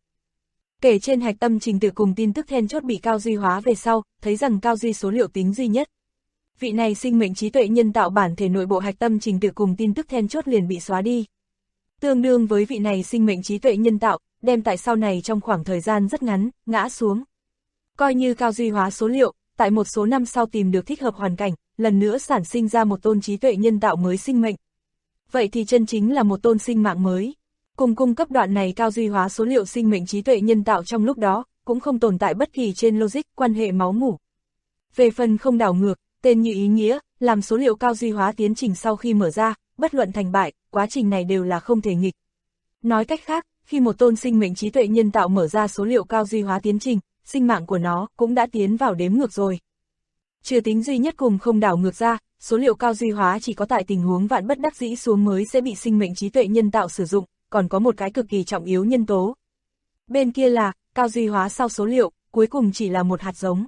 Kể trên hạch tâm trình tự cùng tin tức then chốt bị cao duy hóa về sau, thấy rằng cao duy số liệu tính duy nhất. Vị này sinh mệnh trí tuệ nhân tạo bản thể nội bộ hạch tâm trình tự cùng tin tức then chốt liền bị xóa đi. Tương đương với vị này sinh mệnh trí tuệ nhân tạo, đem tại sau này trong khoảng thời gian rất ngắn, ngã xuống. Coi như cao duy hóa số liệu, tại một số năm sau tìm được thích hợp hoàn cảnh, lần nữa sản sinh ra một tôn trí tuệ nhân tạo mới sinh mệnh. Vậy thì chân chính là một tôn sinh mạng mới. Cùng cung cấp đoạn này cao duy hóa số liệu sinh mệnh trí tuệ nhân tạo trong lúc đó, cũng không tồn tại bất kỳ trên logic quan hệ máu mủ. Về phần không đảo ngược, tên như ý nghĩa, làm số liệu cao duy hóa tiến trình sau khi mở ra, bất luận thành bại, quá trình này đều là không thể nghịch. Nói cách khác, khi một tôn sinh mệnh trí tuệ nhân tạo mở ra số liệu cao duy hóa tiến trình, sinh mạng của nó cũng đã tiến vào đếm ngược rồi. Trừ tính duy nhất cùng không đảo ngược ra, số liệu cao duy hóa chỉ có tại tình huống vạn bất đắc dĩ xuống mới sẽ bị sinh mệnh trí tuệ nhân tạo sử dụng, còn có một cái cực kỳ trọng yếu nhân tố. Bên kia là, cao duy hóa sau số liệu, cuối cùng chỉ là một hạt giống.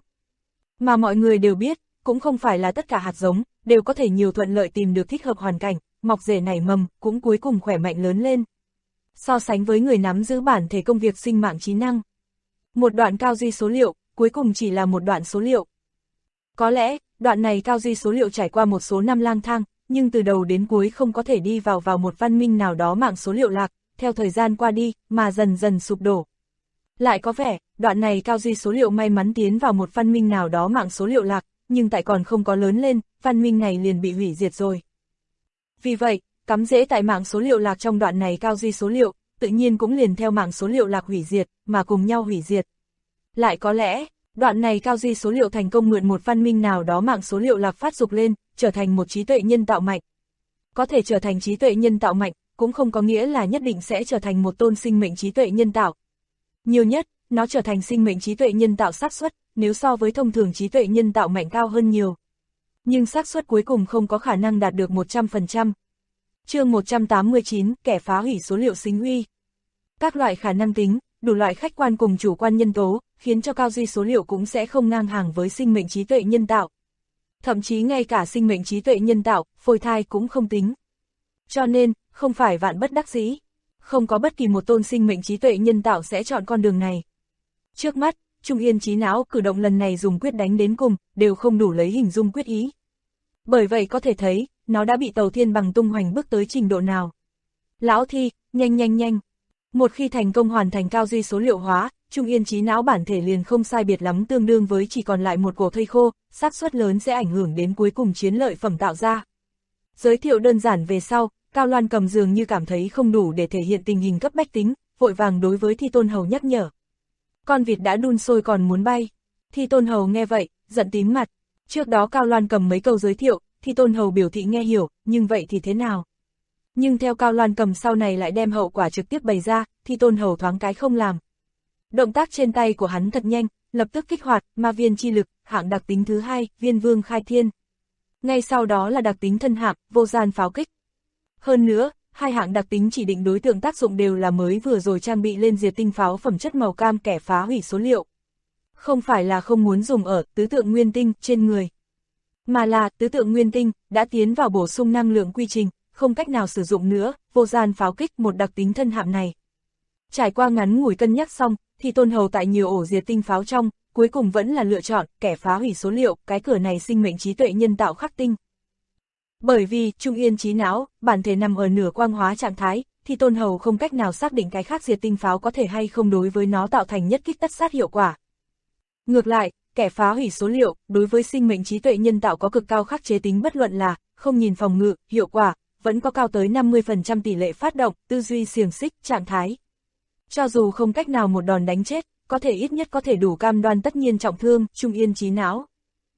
Mà mọi người đều biết, cũng không phải là tất cả hạt giống, đều có thể nhiều thuận lợi tìm được thích hợp hoàn cảnh, mọc rễ nảy mầm, cũng cuối cùng khỏe mạnh lớn lên. So sánh với người nắm giữ bản thể công việc sinh mạng trí năng, một đoạn cao duy số liệu, cuối cùng chỉ là một đoạn số liệu. Có lẽ, đoạn này cao duy số liệu trải qua một số năm lang thang, nhưng từ đầu đến cuối không có thể đi vào một văn minh nào đó mạng số liệu lạc, theo thời gian qua đi, mà dần dần sụp đổ. Lại có vẻ, đoạn này cao duy số liệu may mắn tiến vào một văn minh nào đó mạng số liệu lạc, nhưng tại còn không có lớn lên, văn minh này liền bị hủy diệt rồi. Vì vậy, cắm rễ tại mạng số liệu lạc trong đoạn này cao duy số liệu, tự nhiên cũng liền theo mạng số liệu lạc hủy diệt, mà cùng nhau hủy diệt. Lại có lẽ, đoạn này cao duy số liệu thành công mượn một văn minh nào đó mạng số liệu lạc phát dục lên, trở thành một trí tuệ nhân tạo mạnh. Có thể trở thành trí tuệ nhân tạo mạnh, cũng không có nghĩa là nhất định sẽ trở thành một tôn sinh mệnh trí tuệ nhân tạo. Nhiều nhất, nó trở thành sinh mệnh trí tuệ nhân tạo xác suất, nếu so với thông thường trí tuệ nhân tạo mạnh cao hơn nhiều. Nhưng xác suất cuối cùng không có khả năng đạt được 100%. Chương 189, kẻ phá hủy số liệu sinh uy. Các loại khả năng tính, đủ loại khách quan cùng chủ quan nhân tố, khiến cho cao duy số liệu cũng sẽ không ngang hàng với sinh mệnh trí tuệ nhân tạo. Thậm chí ngay cả sinh mệnh trí tuệ nhân tạo, phôi thai cũng không tính. Cho nên, không phải vạn bất đắc dĩ. Không có bất kỳ một tôn sinh mệnh trí tuệ nhân tạo sẽ chọn con đường này. Trước mắt, Trung Yên trí não cử động lần này dùng quyết đánh đến cùng, đều không đủ lấy hình dung quyết ý. Bởi vậy có thể thấy, nó đã bị Tàu Thiên Bằng tung hoành bước tới trình độ nào. Lão Thi, nhanh. Một khi thành công hoàn thành cao duy số liệu hóa, Trung Yên trí não bản thể liền không sai biệt lắm tương đương với chỉ còn lại một cổ thây khô, xác suất lớn sẽ ảnh hưởng đến cuối cùng chiến lợi phẩm tạo ra. Giới thiệu đơn giản về sau, Cao Loan Cầm dường như cảm thấy không đủ để thể hiện tình hình cấp bách tính, vội vàng đối với Thi Tôn Hầu nhắc nhở. Con vịt đã đun sôi còn muốn bay. Thi Tôn Hầu nghe vậy, giận tím mặt. Trước đó Cao Loan Cầm mấy câu giới thiệu, Thi Tôn Hầu biểu thị nghe hiểu, nhưng vậy thì thế nào? Nhưng theo Cao Loan Cầm sau này lại đem hậu quả trực tiếp bày ra, Thi Tôn Hầu thoáng cái không làm. Động tác trên tay của hắn thật nhanh, lập tức kích hoạt ma viên chi lực, hạng đặc tính thứ 2, Viên Vương Khai Thiên. Ngay sau đó là đặc tính thân hạng, Vô Gian Pháo Kích. Hơn nữa, hai hạng đặc tính chỉ định đối tượng tác dụng đều là mới vừa rồi trang bị lên diệt tinh pháo phẩm chất màu cam kẻ phá hủy số liệu. Không phải là không muốn dùng ở tứ tượng nguyên tinh trên người, mà là tứ tượng nguyên tinh đã tiến vào bổ sung năng lượng quy trình, không cách nào sử dụng nữa. Vô Gian Pháo Kích, một đặc tính thân hạng này. Trải qua ngắn ngủi cân nhắc xong, thì Tôn Hầu tại nhiều ổ diệt tinh pháo trong, cuối cùng vẫn là lựa chọn kẻ phá hủy số liệu, cái cửa này sinh mệnh trí tuệ nhân tạo khắc tinh. Bởi vì Trung Yên trí não, bản thể nằm ở nửa quang hóa trạng thái, thì Tôn Hầu không cách nào xác định cái khác diệt tinh pháo có thể hay không đối với nó tạo thành nhất kích tất sát hiệu quả. Ngược lại, kẻ phá hủy số liệu, đối với sinh mệnh trí tuệ nhân tạo có cực cao khắc chế tính, bất luận là, không nhìn phòng ngự, hiệu quả, vẫn có cao tới 50% tỷ lệ phát động, tư duy xiềng xích, trạng thái. Cho dù không cách nào một đòn đánh chết, có thể ít nhất có thể đủ cam đoan tất nhiên trọng thương. Trung Yên trí não.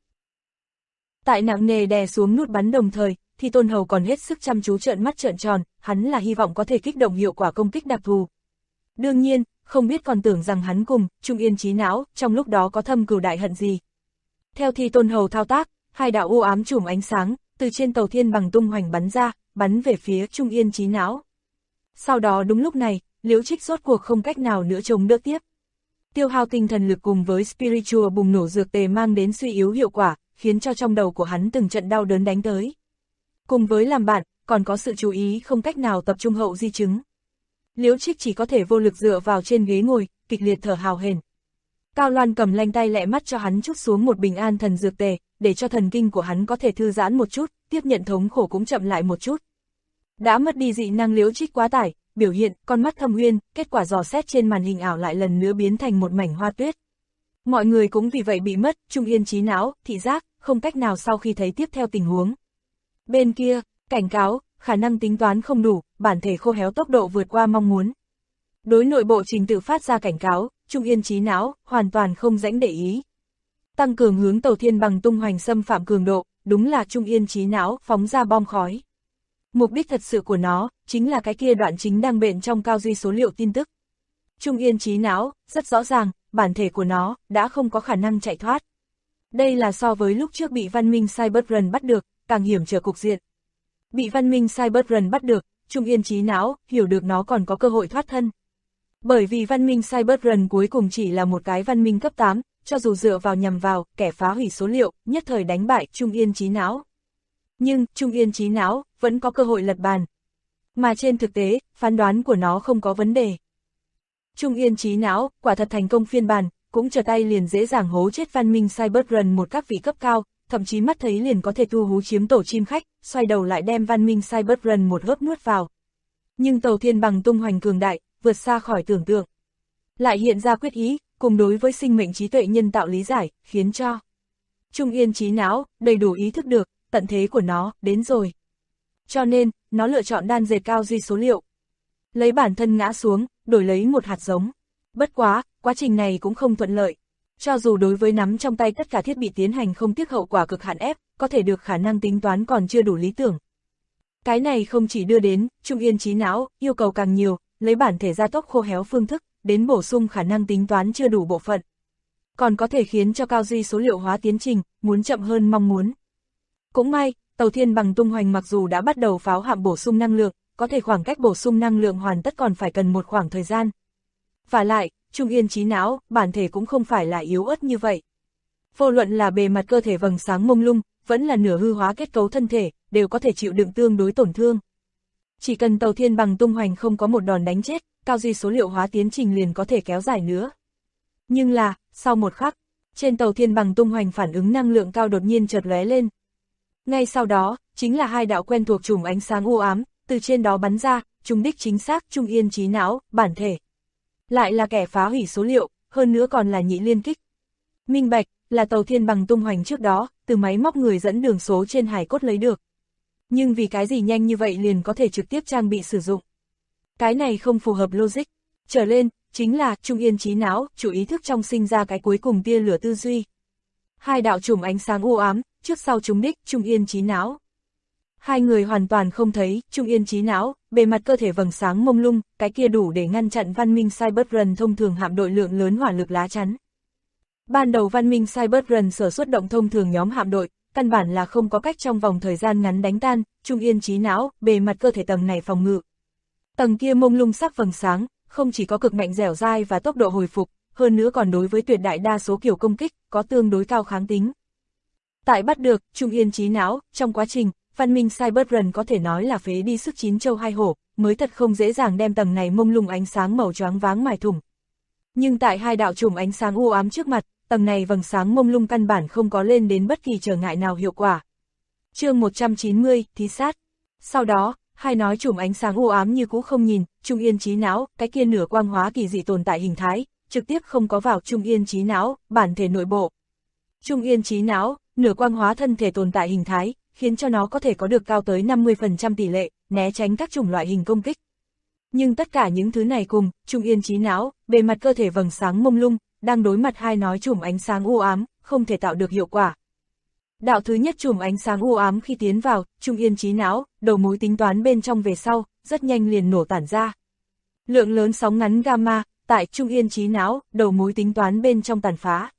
Tại nặng nề đè xuống nút bắn đồng thời, thì Tôn Hầu còn hết sức chăm chú trợn mắt trợn tròn, hắn là hy vọng có thể kích động hiệu quả công kích đặc thù. Đương nhiên, không biết còn tưởng rằng hắn cùng Trung Yên trí não trong lúc đó có thâm cừu đại hận gì. Theo Thi Tôn Hầu thao tác, hai đạo u ám chùm ánh sáng từ trên tàu thiên bằng tung hoành bắn ra, bắn về phía Trung Yên trí não. Sau đó đúng lúc này, Liễu Trích rốt cuộc không cách nào nữa chống đỡ tiếp. Tiêu hao tinh thần lực cùng với spiritual bùng nổ dược tề mang đến suy yếu hiệu quả, khiến cho trong đầu của hắn từng trận đau đớn đánh tới. Cùng với làm bạn, còn có sự chú ý không cách nào tập trung hậu di chứng. Liễu Trích chỉ có thể vô lực dựa vào trên ghế ngồi, kịch liệt thở hào hển. Cao Loan Cầm lanh tay lẹ mắt cho hắn trút xuống một bình an thần dược tề, để cho thần kinh của hắn có thể thư giãn một chút, tiếp nhận thống khổ cũng chậm lại một chút. Đã mất đi dị năng Liễu Trích quá tải, biểu hiện, con mắt thâm uyên, kết quả dò xét trên màn hình ảo lại lần nữa biến thành một mảnh hoa tuyết. Mọi người cũng vì vậy bị mất Trung Yên trí não, thị giác, không cách nào sau khi thấy tiếp theo tình huống. Bên kia, cảnh cáo, khả năng tính toán không đủ, bản thể khô héo tốc độ vượt qua mong muốn. Đối nội bộ trình tự phát ra cảnh cáo, Trung Yên trí não, hoàn toàn không rãnh để ý. Tăng cường hướng tàu thiên bằng tung hoành xâm phạm cường độ, đúng là Trung Yên trí não phóng ra bom khói. Mục đích thật sự của nó, chính là cái kia đoạn chính đang bện trong cao duy số liệu tin tức. Trung Yên trí não, rất rõ ràng, bản thể của nó, đã không có khả năng chạy thoát. Đây là so với lúc trước bị văn minh Cyberrun bắt được, càng hiểm trở cục diện. Bị văn minh Cyberrun bắt được, Trung Yên trí não, hiểu được nó còn có cơ hội thoát thân. Bởi vì văn minh Cyberrun cuối cùng chỉ là một cái văn minh cấp 8, cho dù dựa vào nhằm vào, kẻ phá hủy số liệu, nhất thời đánh bại Trung Yên trí não. Nhưng, Trung Yên trí não, vẫn có cơ hội lật bàn. Mà trên thực tế, phán đoán của nó không có vấn đề. Trung Yên trí não, quả thật thành công phiên bản, cũng trở tay liền dễ dàng hố chết văn minh Cyberrun một các vị cấp cao, thậm chí mắt thấy liền có thể thu hú chiếm tổ chim khách, xoay đầu lại đem văn minh Cyberrun một hớp nuốt vào. Nhưng tàu thiên bằng tung hoành cường đại, vượt xa khỏi tưởng tượng. Lại hiện ra quyết ý, cùng đối với sinh mệnh trí tuệ nhân tạo lý giải, khiến cho Trung Yên trí não, đầy đủ ý thức được, tận thế của nó, đến rồi. Cho nên, nó lựa chọn đan dệt cao duy số liệu. Lấy bản thân ngã xuống, đổi lấy một hạt giống. Bất quá, quá trình này cũng không thuận lợi. Cho dù đối với nắm trong tay tất cả thiết bị tiến hành không tiếc hậu quả cực hạn ép, có thể được khả năng tính toán còn chưa đủ lý tưởng. Cái này không chỉ đưa đến, Trung Yên trí não, yêu cầu càng nhiều, lấy bản thể gia tốc khô héo phương thức, đến bổ sung khả năng tính toán chưa đủ bộ phận. Còn có thể khiến cho cao duy số liệu hóa tiến trình, muốn chậm hơn mong muốn. Cũng may, tàu thiên bằng tung hoành mặc dù đã bắt đầu pháo hạm bổ sung năng lượng, có thể khoảng cách bổ sung năng lượng hoàn tất còn phải cần một khoảng thời gian. Và lại, Trung Yên trí não, bản thể cũng không phải là yếu ớt như vậy. Vô luận là bề mặt cơ thể vầng sáng mông lung, vẫn là nửa hư hóa kết cấu thân thể, đều có thể chịu đựng tương đối tổn thương. Chỉ cần tàu thiên bằng tung hoành không có một đòn đánh chết, cao duy số liệu hóa tiến trình liền có thể kéo dài nữa. Nhưng là, sau một khắc, trên tàu thiên bằng tung hoành phản ứng năng lượng cao đột nhiên chợt lóe lên. Ngay sau đó, chính là hai đạo quen thuộc chùm ánh sáng u ám, từ trên đó bắn ra, trúng đích chính xác Trung Yên trí não, bản thể. Lại là kẻ phá hủy số liệu, hơn nữa còn là nhị liên kích. Minh bạch, là tàu thiên bằng tung hoành trước đó, từ máy móc người dẫn đường số trên hải cốt lấy được. Nhưng vì cái gì nhanh như vậy liền có thể trực tiếp trang bị sử dụng. Cái này không phù hợp logic. Trở lên, chính là trung yên trí não, chủ ý thức trong sinh ra cái cuối cùng tia lửa tư duy. Hai đạo chùm ánh sáng u ám, trước sau trúng đích, trung yên trí não. Hai người hoàn toàn không thấy, trung yên trí não, bề mặt cơ thể vầng sáng mông lung, cái kia đủ để ngăn chặn văn minh Cyberrun thông thường hạm đội lượng lớn hỏa lực lá chắn. Ban đầu văn minh Cyberrun sở xuất động thông thường nhóm hạm đội, căn bản là không có cách trong vòng thời gian ngắn đánh tan, trung yên trí não, bề mặt cơ thể tầng này phòng ngự. Tầng kia mông lung sắc vầng sáng, không chỉ có cực mạnh dẻo dai và tốc độ hồi phục, hơn nữa còn đối với tuyệt đại đa số kiểu công kích, có tương đối cao kháng tính. Tại bắt được, trung yên trí não, trong quá trình, văn minh Cyberrun có thể nói là phế đi sức chín châu hai hổ, mới thật không dễ dàng đem tầng này mông lung ánh sáng màu choáng váng mài thủng. Nhưng tại hai đạo chùm ánh sáng u ám trước mặt, tầng này vầng sáng mông lung căn bản không có lên đến bất kỳ trở ngại nào hiệu quả. Chương 190, thí sát. Sau đó, hai nói chùm ánh sáng u ám như cũ không nhìn, trung yên trí não, cái kia nửa quang hóa kỳ dị tồn tại hình thái, trực tiếp không có vào trung yên trí não, bản thể nội bộ. Trung yên trí não, nửa quang hóa thân thể tồn tại hình thái, khiến cho nó có thể có được cao tới 50% tỷ lệ, né tránh các chủng loại hình công kích. Nhưng tất cả những thứ này cùng, trung yên trí não, bề mặt cơ thể vầng sáng mông lung, đang đối mặt hai nói chùm ánh sáng u ám, không thể tạo được hiệu quả. Đạo thứ nhất chùm ánh sáng u ám khi tiến vào, trung yên trí não, đầu mối tính toán bên trong về sau, rất nhanh liền nổ tản ra. Lượng lớn sóng ngắn gamma, tại trung yên trí não, đầu mối tính toán bên trong tàn phá.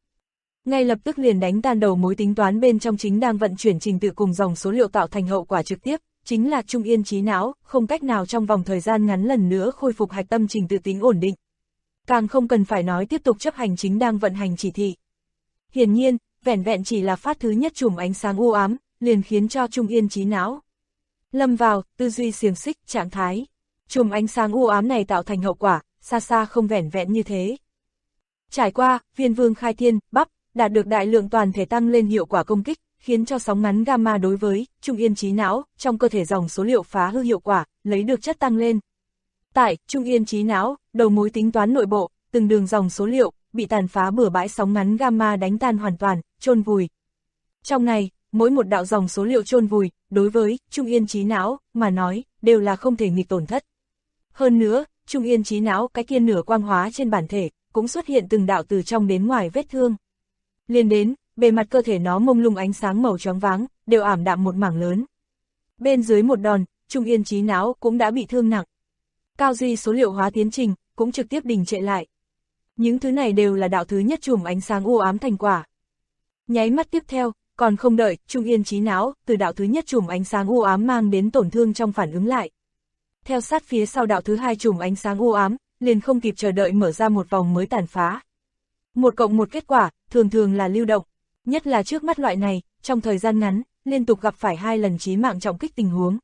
Ngay lập tức liền đánh tan đầu mối tính toán bên trong chính đang vận chuyển trình tự cùng dòng số liệu tạo thành hậu quả trực tiếp, chính là trung yên trí não, không cách nào trong vòng thời gian ngắn lần nữa khôi phục hạch tâm trình tự tính ổn định. Càng không cần phải nói tiếp tục chấp hành chính đang vận hành chỉ thị. Hiển nhiên, vẻn vẹn chỉ là phát thứ nhất chùm ánh sáng u ám, liền khiến cho trung yên trí não lâm vào tư duy xiềng xích trạng thái. Chùm ánh sáng u ám này tạo thành hậu quả, xa xa không vẻn vẹn như thế. Trải qua, viên vương khai thiên, bắp, đạt được đại lượng toàn thể tăng lên hiệu quả công kích, khiến cho sóng ngắn gamma đối với trung yên trí não, trong cơ thể dòng số liệu phá hư hiệu quả, lấy được chất tăng lên. Tại trung yên trí não, đầu mối tính toán nội bộ, từng đường dòng số liệu, bị tàn phá bừa bãi sóng ngắn gamma đánh tan hoàn toàn, chôn vùi. Trong này, mỗi một đạo dòng số liệu chôn vùi, đối với trung yên trí não, mà nói, đều là không thể nghịch tổn thất. Hơn nữa, trung yên trí não cái kia nửa quang hóa trên bản thể, cũng xuất hiện từng đạo từ trong đến ngoài vết thương. Liên đến, bề mặt cơ thể nó mông lung ánh sáng màu choáng váng, đều ảm đạm một mảng lớn. Bên dưới một đòn, trung yên trí não cũng đã bị thương nặng. Cao duy số liệu hóa tiến trình, cũng trực tiếp đình trệ lại. Những thứ này đều là đạo thứ nhất chùm ánh sáng u ám thành quả. Nháy mắt tiếp theo, còn không đợi, trung yên trí não, từ đạo thứ nhất chùm ánh sáng u ám mang đến tổn thương trong phản ứng lại. Theo sát phía sau đạo thứ hai chùm ánh sáng u ám, liền không kịp chờ đợi mở ra một vòng mới tàn phá. Một cộng một kết quả, thường thường là lưu động. Nhất là trước mắt loại này, trong thời gian ngắn, liên tục gặp phải 2 lần chí mạng trọng kích tình huống.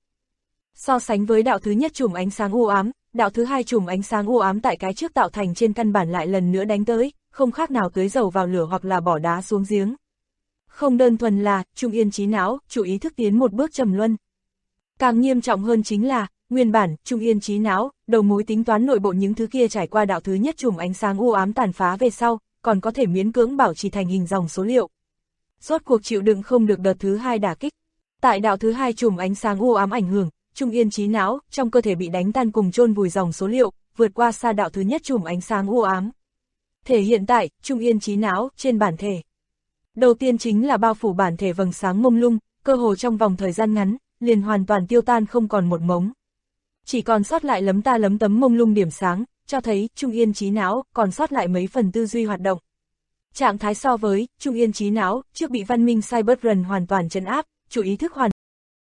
So sánh với đạo thứ nhất chùm ánh sáng u ám, đạo thứ hai chùm ánh sáng u ám tại cái trước tạo thành trên căn bản lại lần nữa đánh tới, không khác nào tưới dầu vào lửa hoặc là bỏ đá xuống giếng. Không đơn thuần là, trung yên trí não, chủ ý thức tiến một bước trầm luân. Càng nghiêm trọng hơn chính là, nguyên bản, trung yên trí não, đầu mối tính toán nội bộ những thứ kia trải qua đạo thứ nhất chùm ánh sáng u ám tàn phá về sau, còn có thể miễn cưỡng bảo trì thành hình dòng số liệu. Rốt cuộc chịu đựng không được đợt thứ hai đả kích. Tại đạo thứ hai chùm ánh sáng u ám ảnh hưởng, trung yên trí não, trong cơ thể bị đánh tan cùng chôn vùi dòng số liệu, vượt qua xa đạo thứ nhất chùm ánh sáng u ám. Thể hiện tại, trung yên trí não, trên bản thể. Đầu tiên chính là bao phủ bản thể vầng sáng mông lung, cơ hồ trong vòng thời gian ngắn, liền hoàn toàn tiêu tan không còn một mống. Chỉ còn sót lại lấm ta lấm tấm mông lung điểm sáng, cho thấy trung yên trí não còn sót lại mấy phần tư duy hoạt động. Trạng thái so với trung yên trí não trước bị văn minh Cyberrun hoàn toàn trấn áp, chủ ý thức hoàn.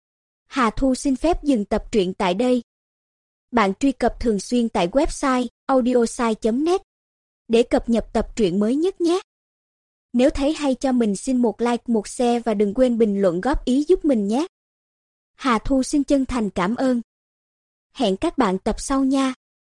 Hà Thu xin phép dừng tập truyện tại đây. Bạn truy cập thường xuyên tại website audiosai.net để cập nhật tập truyện mới nhất nhé. Nếu thấy hay cho mình xin một like, một share và đừng quên bình luận góp ý giúp mình nhé. Hà Thu xin chân thành cảm ơn. Hẹn các bạn tập sau nha.